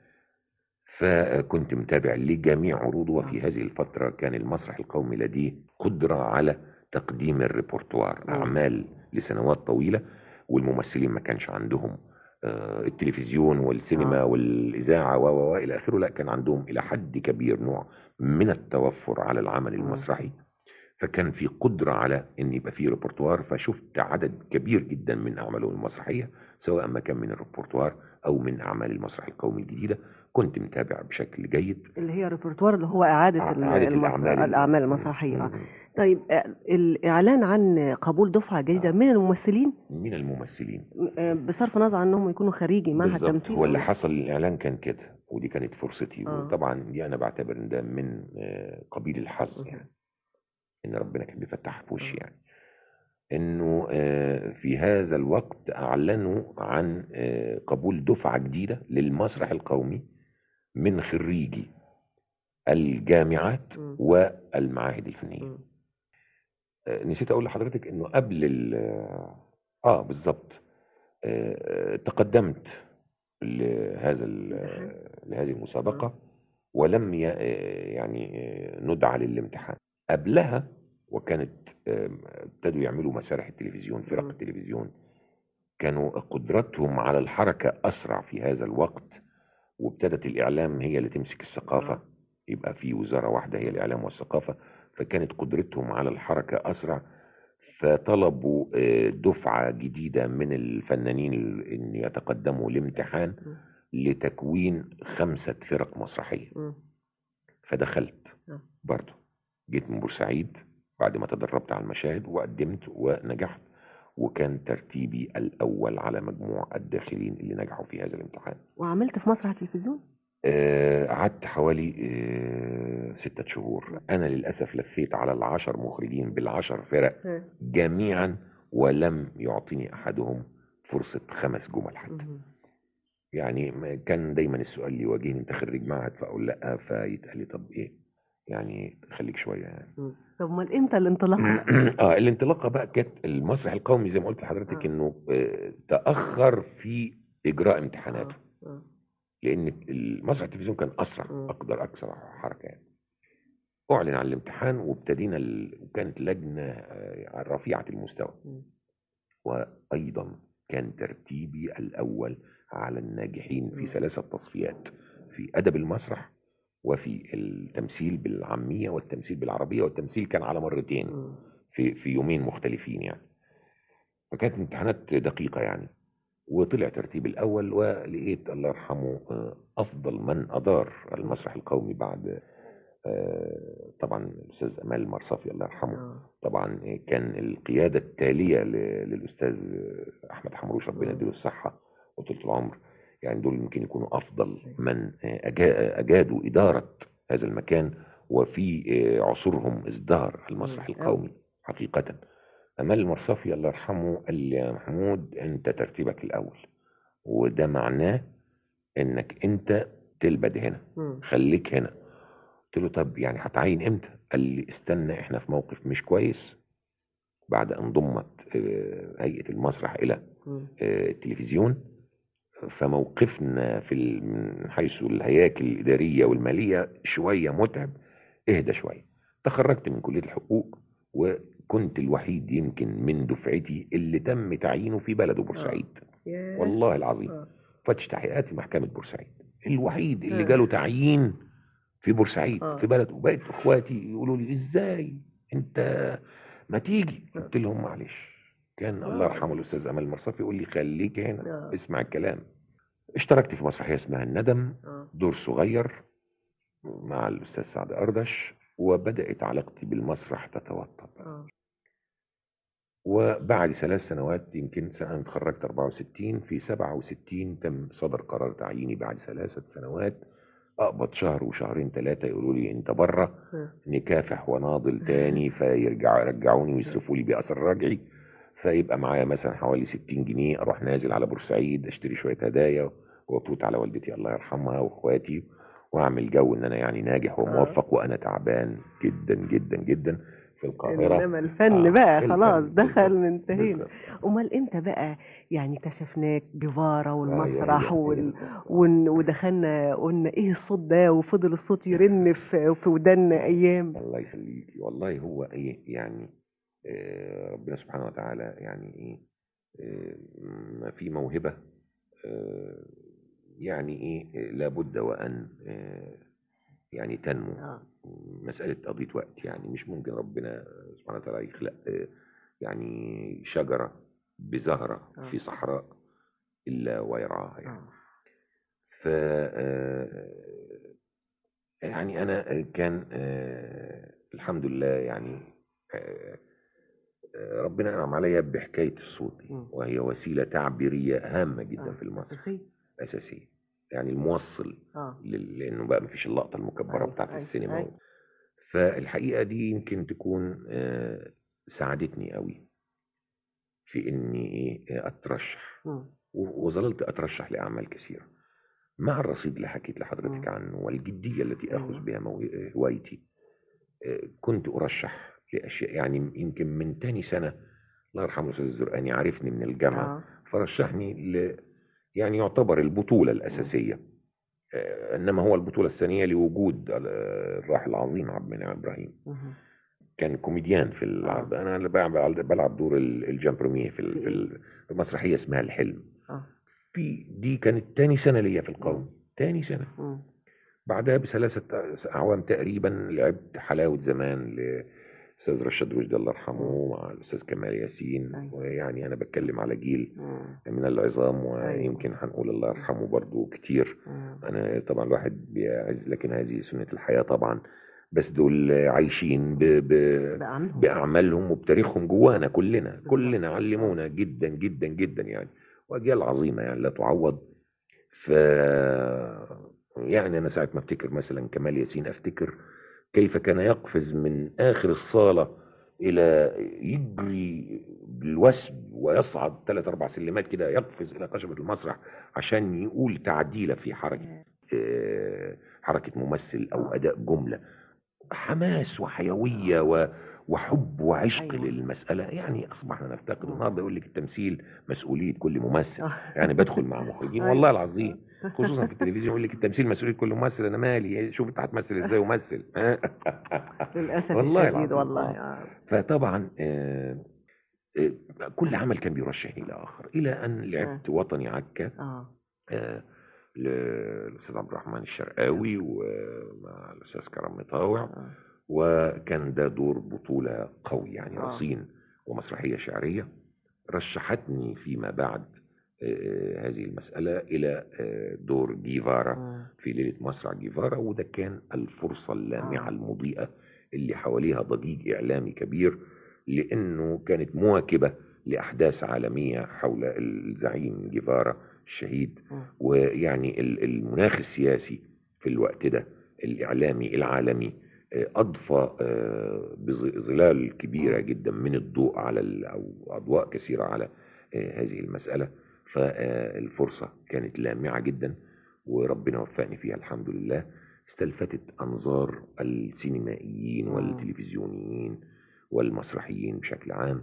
فكنت متابع لجميع عروضه. وفي هذه الفتره كان المسرح القومي لديه قدره على تقديم الريبرتوار، اعمال لسنوات طويله، والممثلين ما كانش عندهم التلفزيون والسينما والاذاعه والى اخره، لا كان عندهم الى حد كبير نوع من التوفر على العمل المسرحي. فكان في قدرة على ان يبقى في ريبرتوار. فشفت عدد كبير جدا من اعمالهم المسرحية، سواء ما كان من الريبرتوار او من اعمال المسرح القومي الجديدة. كنت متابع بشكل جيد. اللي هي ريبرتوار اللي هو اعادة الاعمال المسرحية. طيب الاعلان عن قبول دفعة جديدة من الممثلين، بصرف النظر عنهم يكونوا خريجي معهد تمثيل، هو اللي حصل الاعلان كان كده، ودي كانت فرصتي. وطبعا دي انا بعتبر ان ده من قبيل الحظ يعني، ان ربنا كان بيفتح في وشي يعني. انه في هذا الوقت اعلنوا عن قبول دفعة جديدة للمسرح القومي من خريجي الجامعات والمعاهد الفنية. نسيت اقول لحضرتك انه قبل بالظبط تقدمت لهذه المسابقة، ولم يعني ندعى للامتحان قبلها. وكانت ابتدوا يعملوا مسارح التلفزيون، فرق التلفزيون كانوا قدرتهم على الحركة أسرع في هذا الوقت، وابتدت الإعلام هي اللي تمسك الثقافة، يبقى في وزارة واحدة هي الإعلام والثقافة، فكانت قدرتهم على الحركة أسرع. فطلبوا دفعة جديدة من الفنانين أن يتقدموا لامتحان لتكوين 5 فرق مسرحية. فدخلت برضو، جيت من بورسعيد بعد ما تدربت على المشاهد وقدمت ونجحت، وكان ترتيبي الأول على مجموع الداخلين اللي نجحوا في هذا الامتحان. وعملت في مسرح التلفزيون؟ قعدت حوالي 6 شهور. أنا للأسف لفيت على 10 مخرجين بال10 فرق جميعا، ولم يعطيني أحدهم فرصة 5 جمل حتى. يعني كان دايما السؤال اللي يواجهني: أنت خريج معهد؟ فأقول لأ. فيتقال لي: طب إيه يعني، خليك شوية يعني. طب امال امتى الانطلاقة؟ الانطلاقة بقى كانت المسرح القومي زي ما قلت لحضرتك انه تأخر في اجراء امتحاناته، آه. لان المسرح التلفزيون كان اسرع، اقدر اكثر حركه يعني. اعلن عن الامتحان وابتدينا وكانت لجنه رفيعه المستوى، وايضا كان ترتيبي الاول على الناجحين في 3 تصفيات، في ادب المسرح وفي التمثيل بالعاميه والتمثيل بالعربيه، والتمثيل كان على مرتين في يومين مختلفين يعني. فكانت امتحانات دقيقه يعني. وطلع ترتيب الاول، ولقيت الله يرحمه افضل من ادار المسرح القومي بعد طبعا الاستاذ امال المرصفي الله يرحمه. طبعا كان القياده التاليه للاستاذ احمد حمروش ربنا يديله الصحه وطول العمر، يعني دول يمكن يكونوا افضل من اجادوا اداره هذا المكان، وفي عصورهم ازدهر المسرح القومي حقيقه. امال المرصفي الله يرحمه قال لي يا محمود انت ترتيبك الاول، وده معناه انك انت تلبد هنا، خليك هنا. قلت له طب يعني هتعين امتى؟ قال لي استنى، احنا في موقف مش كويس بعد ان ضمت هيئة المسرح الى التلفزيون، فموقفنا من حيث الهياكل الادارية والمالية شوية متعب، اهدى شوية. تخرجت من كلية الحقوق، وكنت الوحيد يمكن من دفعتي اللي تم تعيينه في بلده بورسعيد. والله العظيم فتش تحقيقات في محكمة بورسعيد، الوحيد اللي جاله تعيين في بورسعيد في بلده. وبقيت اخواتي يقولوا لي ازاي انت ما تيجي؟ قلت لهم معلش. كان الله يرحمه الاستاذ امل المرصفي يقول لي خليك هنا اسمع الكلام. اشتركت في مسرحيه اسمها الندم، دور صغير مع الاستاذ سعد اردش، وبدات علاقتي بالمسرح تتوطد. وبعد 3 سنوات، يمكن سنة اتخرجت 64، في 67 تم صدر قرار تعييني بعد 3 سنوات. اقبض شهر وشهرين 3 يقولوا لي انت بره، نكافح وناضل تاني، رجعوني ويصرفوا لي باثر رجعي. فيبقى معايا مثلا حوالي 60 جنيه، اروح نازل على بورسعيد اشتري شويه هدايا وافوت على والدتي الله يرحمها واخواتي، واعمل جو ان انا يعني ناجح وموفق، وانا تعبان جدا جدا جدا في القاهره. انما الفن بقى خلاص دخل من تهين. امال امتى بقى يعني كشفناك جفاره والمسرح ودخلنا قلنا ايه الصوت ده، وفضل الصوت يرن في ودنا ايام؟ الله يخليكي. والله هو ايه يعني ربنا سبحانه وتعالى يعني ايه ما في موهبه يعني ايه لابد وان يعني تنمو. مسألة قضية وقت يعني، مش ممكن ربنا سبحانه وتعالى يخلق يعني شجرة بزهرة في صحراء إلا ويرعاها يعني. ف يعني أنا كان الحمد لله يعني ربنا أنعم عليا بحكاية الصوت، وهي وسيلة تعبيرية هامة جدا في المسرح، أساسية يعني الموصل لأنه بقى مفيش اللقطة المكبرة بتاعت السينما. فالحقيقة دي يمكن تكون ساعدتني قوي في اني اترشح، وظللت اترشح لاعمال كثيرة مع الرصيد اللي حكيت لحضرتك عنه والجدية التي اخذ بها هوايتي. كنت ارشح لاشياء يعني يمكن من تاني سنة الله يرحمه الاستاذ الزرقاني عرفني من الجامعة فرشحني يعني يعتبر البطولة الاساسية، انما هو البطوله الثانيه لوجود الراحل العظيم عبد المنعم ابراهيم. كان كوميديان في العرض، انا اللي بلعب دور الجامبروميه في المسرحيه اسمها الحلم. دي كانت تاني سنه ليا في القوم، تاني سنه. بعدها ب3 أعوام تقريبا لعبت حلاوه زمان الاستاذ رشاد رشدي الله يرحمه مع الاستاذ كمال ياسين. ويعني انا بتكلم على جيل من العظام، ويمكن هنقول الله يرحمه برضو كتير. انا طبعا الواحد بيعز، لكن هذه سنة الحياة طبعا. بس دول عايشين بأعمالهم وبتاريخهم جوانا كلنا علمونا جدا جدا جدا يعني، واجيال عظيمة يعني لا تعوض. ف يعني انا ساعة ما افتكر مثلا كمال ياسين، افتكر كيف كان يقفز من آخر الصالة إلى يجري بالوسب ويصعد 3-4 سلمات كده، يقفز إلى خشبة المسرح عشان يقول تعديلة في حركة ممثل أو أداء جملة. حماس وحيوية وحب وعشق أيوة. للمسألة. يعني أصبحنا نفتقد النهارده يقول لك التمثيل مسؤولية كل ممثل. يعني بدخل مع مخرجين والله العظيم خصوصا في التلفزيون يقول لك التمثيل مسؤولية كل ممثل. أنا مالي، شوف أنت هتمثل إزاي ومثل. للأسف والله الشديد العظيم. والله. فطبعا كل عمل كان بيرشحني لآخر إلى أن لعبت وطني عكا للأستاذ عبد الرحمن الشرقاوي ومع الأستاذ كرم مطاوع، وكان ده دور بطولة قوي يعني رصين ومسرحية شعرية. رشحتني فيما بعد هذه المسألة إلى دور جيفارا في ليلة مسرح جيفارا، وده كان الفرصة اللامعة المضيئة اللي حواليها ضجيج إعلامي كبير، لأنه كانت مواكبة لأحداث عالمية حول الزعيم جيفارا الشهيد. ويعني المناخ السياسي في الوقت ده الإعلامي العالمي أضفى بظلال كبيرة جدا من الضوء على أو أضواء كثيرة على هذه المسألة. فالفرصة كانت لامعة جدا وربنا وفقني فيها الحمد لله. استلفتت أنظار السينمائيين والتلفزيونيين والمسرحيين بشكل عام.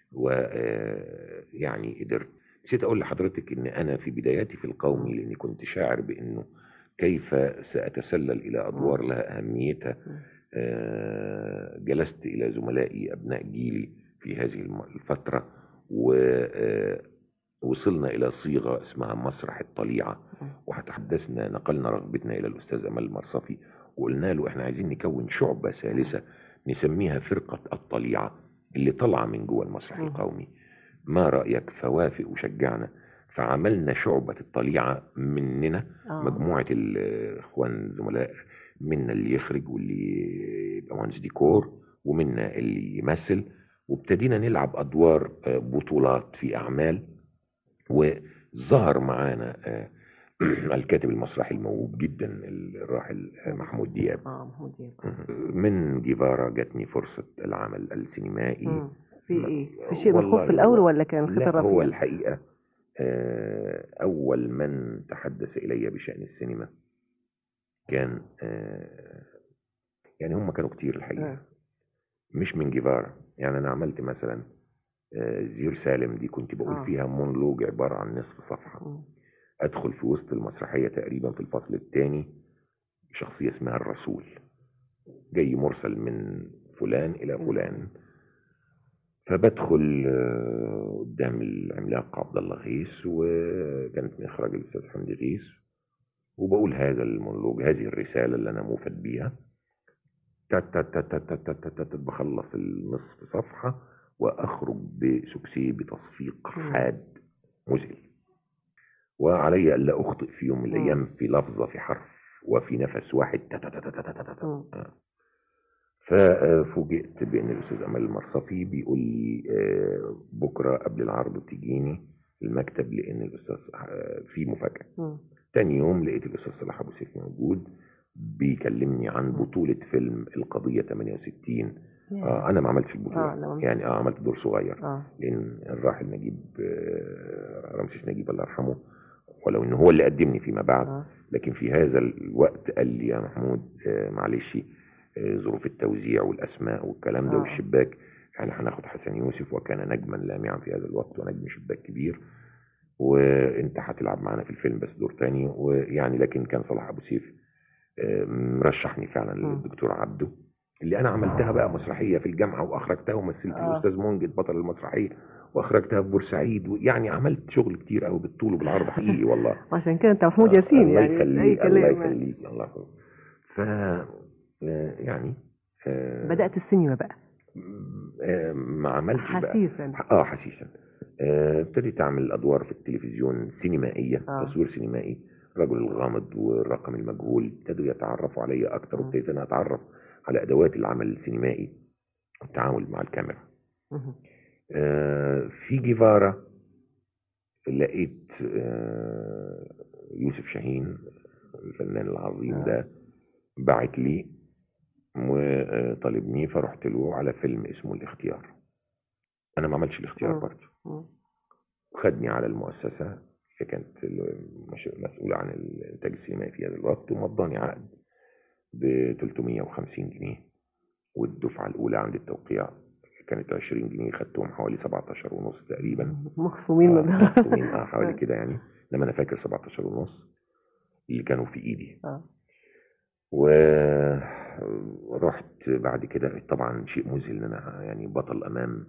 ويعني قدرت. نسيت أقول لحضرتك إن أنا في بداياتي في القومي، لأني كنت شاعر بأنه كيف سأتسلل إلى أدوار لها أهميتها، جلست إلى زملائي أبناء جيلي في هذه الفترة ووصلنا إلى صيغة اسمها مسرح الطليعة، وتحدثنا نقلنا رغبتنا إلى الأستاذ أمل المرصفي وقلنا له إحنا عايزين نكون شعبة ثالثة نسميها فرقة الطليعة اللي طلع من جوه المسرح القومي. ما رأيك؟ فوافق وشجعنا، فعملنا شعبة الطليعة مننا مجموعة الإخوان زملاء، منا اللي يخرج واللي يبقى مهندس ديكور ومنا اللي يمثل، وابتدينا نلعب أدوار بطولات في أعمال. وظهر معانا الكاتب المسرحي الموهوب جدا الراحل محمود دياب. من جيفارا جاتني فرصة العمل السينمائي. في ايه؟ في شيء من خوف في الاول ولا كان خطر رفيع؟ هو الحقيقة اول من تحدث الي بشأن السينما كان يعني هم كانوا كتير الحقيقة. مش من جيفارا. يعني انا عملت مثلا زير سالم دي كنت بقول فيها مونولوج عبارة عن نصف صفحة. ادخل في وسط المسرحية تقريبا في الفصل الثاني شخصية اسمها الرسول، جاي مرسل من فلان الى فلان، فبدخل قدام العملاق عبد الله غيث، وكانت من اخراج الاستاذ حمدي غيث، وبقول هذا المونولوج، هذه الرساله اللي انا موفد بيها. بخلص النصف صفحه واخرج بسكسي بتصفيق حاد مذهل، وعلي الا اخطئ في يوم من الايام في لفظه في حرف وفي نفس واحد. ففوجئت بان الاستاذ امل المرصفي بيقول لي بكره قبل العرض تجيني المكتب لان الاستاذ في مفاجاه. تاني يوم لقيت الاستاذ صلاح ابو سيف موجود بيكلمني عن بطوله فيلم القضيه 68. انا ما عملتش البطوله يعني عملت دور صغير لان الراحل نجيب رمسيس نجيب الله يرحمه، ولو ان هو اللي قدمني فيما بعد، لكن في هذا الوقت قال لي يا محمود معلش ظروف التوزيع والاسماء والكلام ده والشباك، يعني هناخد حسن يوسف وكان نجما لامعا في هذا الوقت ونجم شباك كبير، وانت هتلعب معانا في الفيلم بس دور تاني. ويعني لكن كان صلاح ابو سيف مرشحني فعلا للدكتور عبده، اللي انا عملتها بقى مسرحيه في الجامعه واخرجتها ومثلت الاستاذ منجد بطل المسرحيه واخرجتها في بورسعيد، ويعني عملت شغل كتير قوي بالطول وبالعرض حقيقي والله. عشان كده انت محمود ياسين الله يعني يخليك الله يخليك الله يخليك. ف يعني بدأت السينما بقى ما عملتش حسيسا بقى حسيسا. ابتديت اعمل ادوار في التلفزيون سينمائيه، تصوير سينمائي، رجل الغامض والرقم المجهول، ابتدوا يتعرفوا علي اكتر، وابتديت انا اتعرف على ادوات العمل السينمائي والتعامل مع الكاميرا. في جيفارا لقيت يوسف شاهين الفنان العظيم ده بعت لي وطالبني، فرحت له على فيلم اسمه الاختيار. انا ما عملتش الاختيار برضه، خدني على المؤسسه اللي كانت مسؤوله عن الانتاج السينمائي في هذا الوقت، ومضاني عقد ب 350 جنيه والدفعة الأولى عند التوقيع كانت 20 جنيه، خدتهم حوالي 17 ونص تقريبا. مخصومين من مخصومين حوالي كده يعني، انما انا فاكر 17 ونص اللي كانوا في ايدي. ورحت بعد كده طبعا شيء مذهل ان انا يعني بطل امام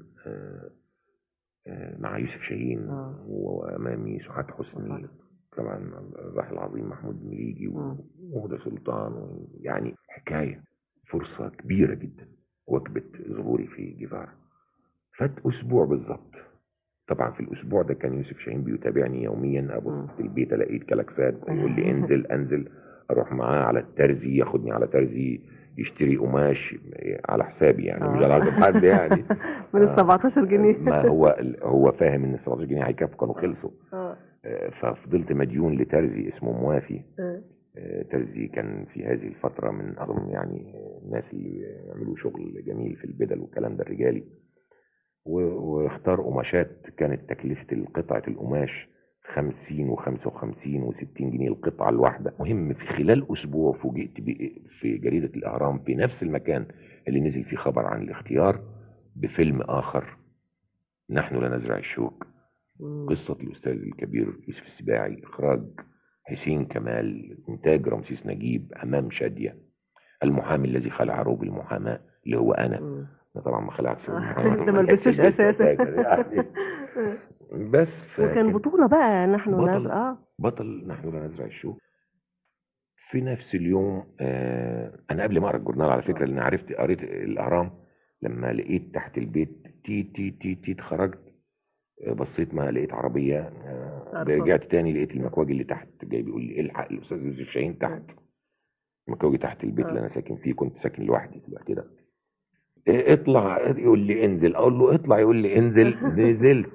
مع يوسف شاهين وامامي سعاد حسني، طبعا الراحل العظيم محمود المليجي وهدى سلطان، يعني حكايه فرصه كبيره جدا. وجبه ظهوري في جيفارا فات اسبوع بالظبط. طبعا في الاسبوع ده كان يوسف شاهين بيتابعني يوميا، ابص في البيت الاقي كلاكسات يقول لي انزل، اروح معاه على الترزي، ياخدني على ترزي يشتري قماش على حسابي يعني، مش على حساب حد يعني. من ال 17 جنيه ما هو فاهم ان ال 17 جنيه هيكفوا، كانوا خلصوا. ففضلت مديون لترزي اسمه موافي. ترزي كان في هذه الفترة من أعظم يعني الناس اللي يعملوا شغل جميل في البدل والكلام ده الرجالي، واختار قماشات كانت تكلفة القطعة القماش 50 و55 و60 جنيه القطعة الواحدة. مهم في خلال أسبوع فوجئت في جريدة الأهرام في نفس المكان اللي نزل فيه خبر عن الاختيار بفيلم آخر، نحن لا نزرع الشوك، قصة الأستاذ الكبير يوسف السباعي، إخراج حسين كمال، إنتاج رمسيس نجيب، أمام شادية، المحامي الذي خلع روب المحاماة اللي هو أنا. طبعا ما خلعتش انت ما لبستوش اساسا يعني. بس وكان بطولة بقى نحن بطل نحن لا نزرع الشوك. في نفس اليوم انا قبل ما اقرا الجورنال على فكره، لان قريت الاهرام لما لقيت تحت البيت تيت خرجت، بصيت ما لقيت عربيه، رجعت تاني لقيت المكواجي اللي تحت جاي بيقول لي الحق الاستاذ يوسف شاهين تحت. المكواجي تحت البيت اللي انا ساكن فيه، كنت ساكن لوحدي في الوقت ده. اطلع يقول لي انزل، اقول له اطلع يقول لي انزل. نزلت،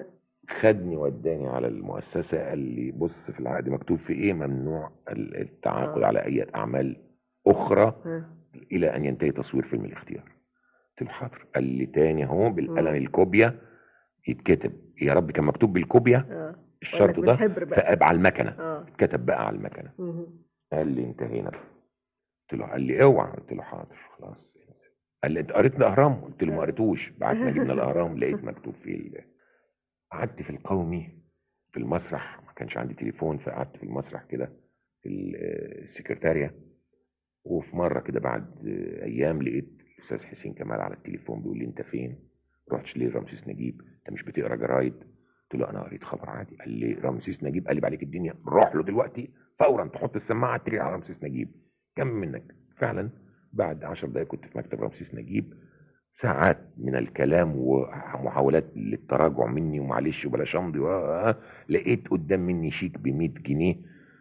خدني وداني على المؤسسة، قال لي بص في العقد مكتوب في ايه، ممنوع التعاقد على اي اعمال اخرى الى ان ينتهي تصوير فيلم الاختيار. قلت له حاضر. قال لي تاني اهو بالقلم الكوبيا يتكتب، يا رب كان مكتوب بالكوبيا الشرط ده فابقى على المكنه، اتكتب بقى على المكنه. قال لي انتهينا. قلت له، قال لي اوعى، قلت له حاضر خلاص. قال لي انت قريت الاهرام؟ قلت له ما قريتوش. بعتنا جبنا الاهرام لقيت مكتوب فيه قعدت في القومي في المسرح، ما كانش عندي تليفون، فقعدت في المسرح كده في السكرتارية. وفي مرة كده بعد ايام لقيت الاستاذ حسين كمال على التليفون بيقول لي انت فين؟ رحتش ليه رمسيس نجيب؟ انت مش بتقرا جرايد؟ قلت له انا قريت خبر عادي. قال لي رمسيس نجيب قلب عليك الدنيا، روح له دلوقتي فورا، تحط السماعه تري على رمسيس نجيب، كم منك. فعلا بعد 10 دقايق كنت في مكتب رمسيس نجيب، ساعات من الكلام ومحاولات للتراجع مني ومعلش وبلاش امضي، لقيت قدام مني شيك ب 100 جنيه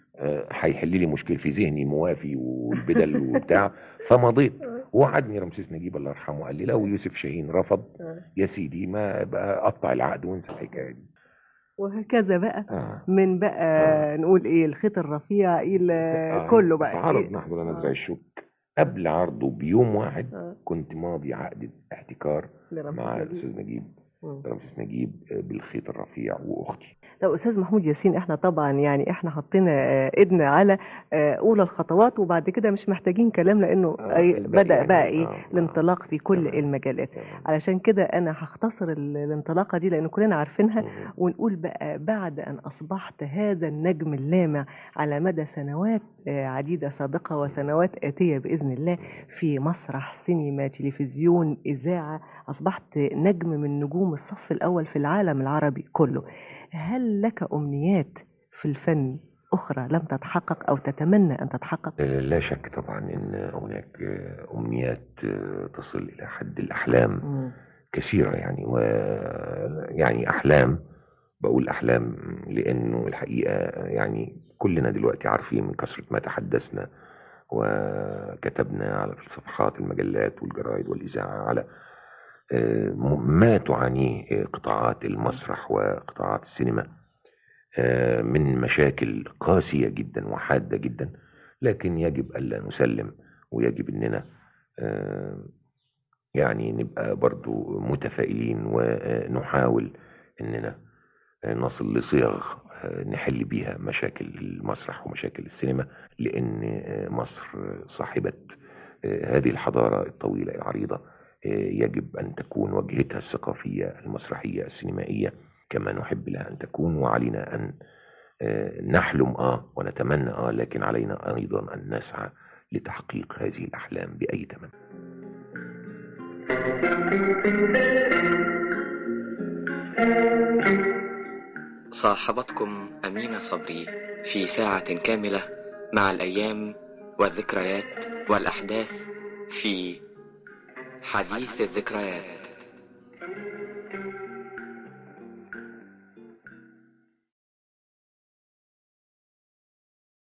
هيحل لي مشكله في ذهني، موافي والبدل وبتاع. فمضيت. وعدني رمسيس نجيب الله يرحمه قال لي لو يوسف شاهين رفض يا سيدي ما بقى قطع العقد وانسى الحكايه دي. وهكذا بقى من بقى نقول ايه الخيط الرفيع الى كله بقى تعرض نحن لا نزرع الشوك. قبل عرضه بيوم واحد كنت ماضي عقد احتكار مع الاستاذ نجيب رمسيس نجيب بالخيط الرفيع واختي. طب استاذ محمود ياسين، احنا طبعا يعني احنا حطينا ايدنا على اولى الخطوات، وبعد كده مش محتاجين كلام لانه بدأ يعني بقى ايه الانطلاق في كل المجالات. علشان كده انا هختصر الانطلاقه دي لان كلنا عارفينها، ونقول بقى بعد ان اصبحت هذا النجم اللامع على مدى سنوات عديده سابقه وسنوات اتيه باذن الله في مسرح، سينما، تلفزيون، اذاعه، اصبحت نجم من نجوم الصف الاول في العالم العربي كله. هل لك أمنيات في الفن أخرى لم تتحقق أو تتمنى أن تتحقق؟ لا شك طبعا أن هناك أمنيات تصل إلى حد الأحلام كثيرة يعني، ويعني أحلام، بقول أحلام لأنه الحقيقة يعني كلنا دلوقتي عارفين من كثرة ما تحدثنا وكتبنا على صفحات المجلات والجرائد والإذاعة على ما تعانيه قطاعات المسرح وقطاعات السينما من مشاكل قاسية جدا وحادة جدا. لكن يجب ألا نسلم، ويجب أننا يعني نبقى برضو متفائلين ونحاول أننا نصل لصيغ نحل بيها مشاكل المسرح ومشاكل السينما، لأن مصر صاحبة هذه الحضارة الطويلة العريضة يجب أن تكون وجهتها الثقافية المسرحية السينمائية كما نحب لها أن تكون، وعلينا أن نحلم ونتمنى لكن علينا أيضا أن نسعى لتحقيق هذه الأحلام بأي ثمن. صاحبتكم أمينة صبري في ساعة كاملة مع الأيام والذكريات والأحداث في حديث الذكريات.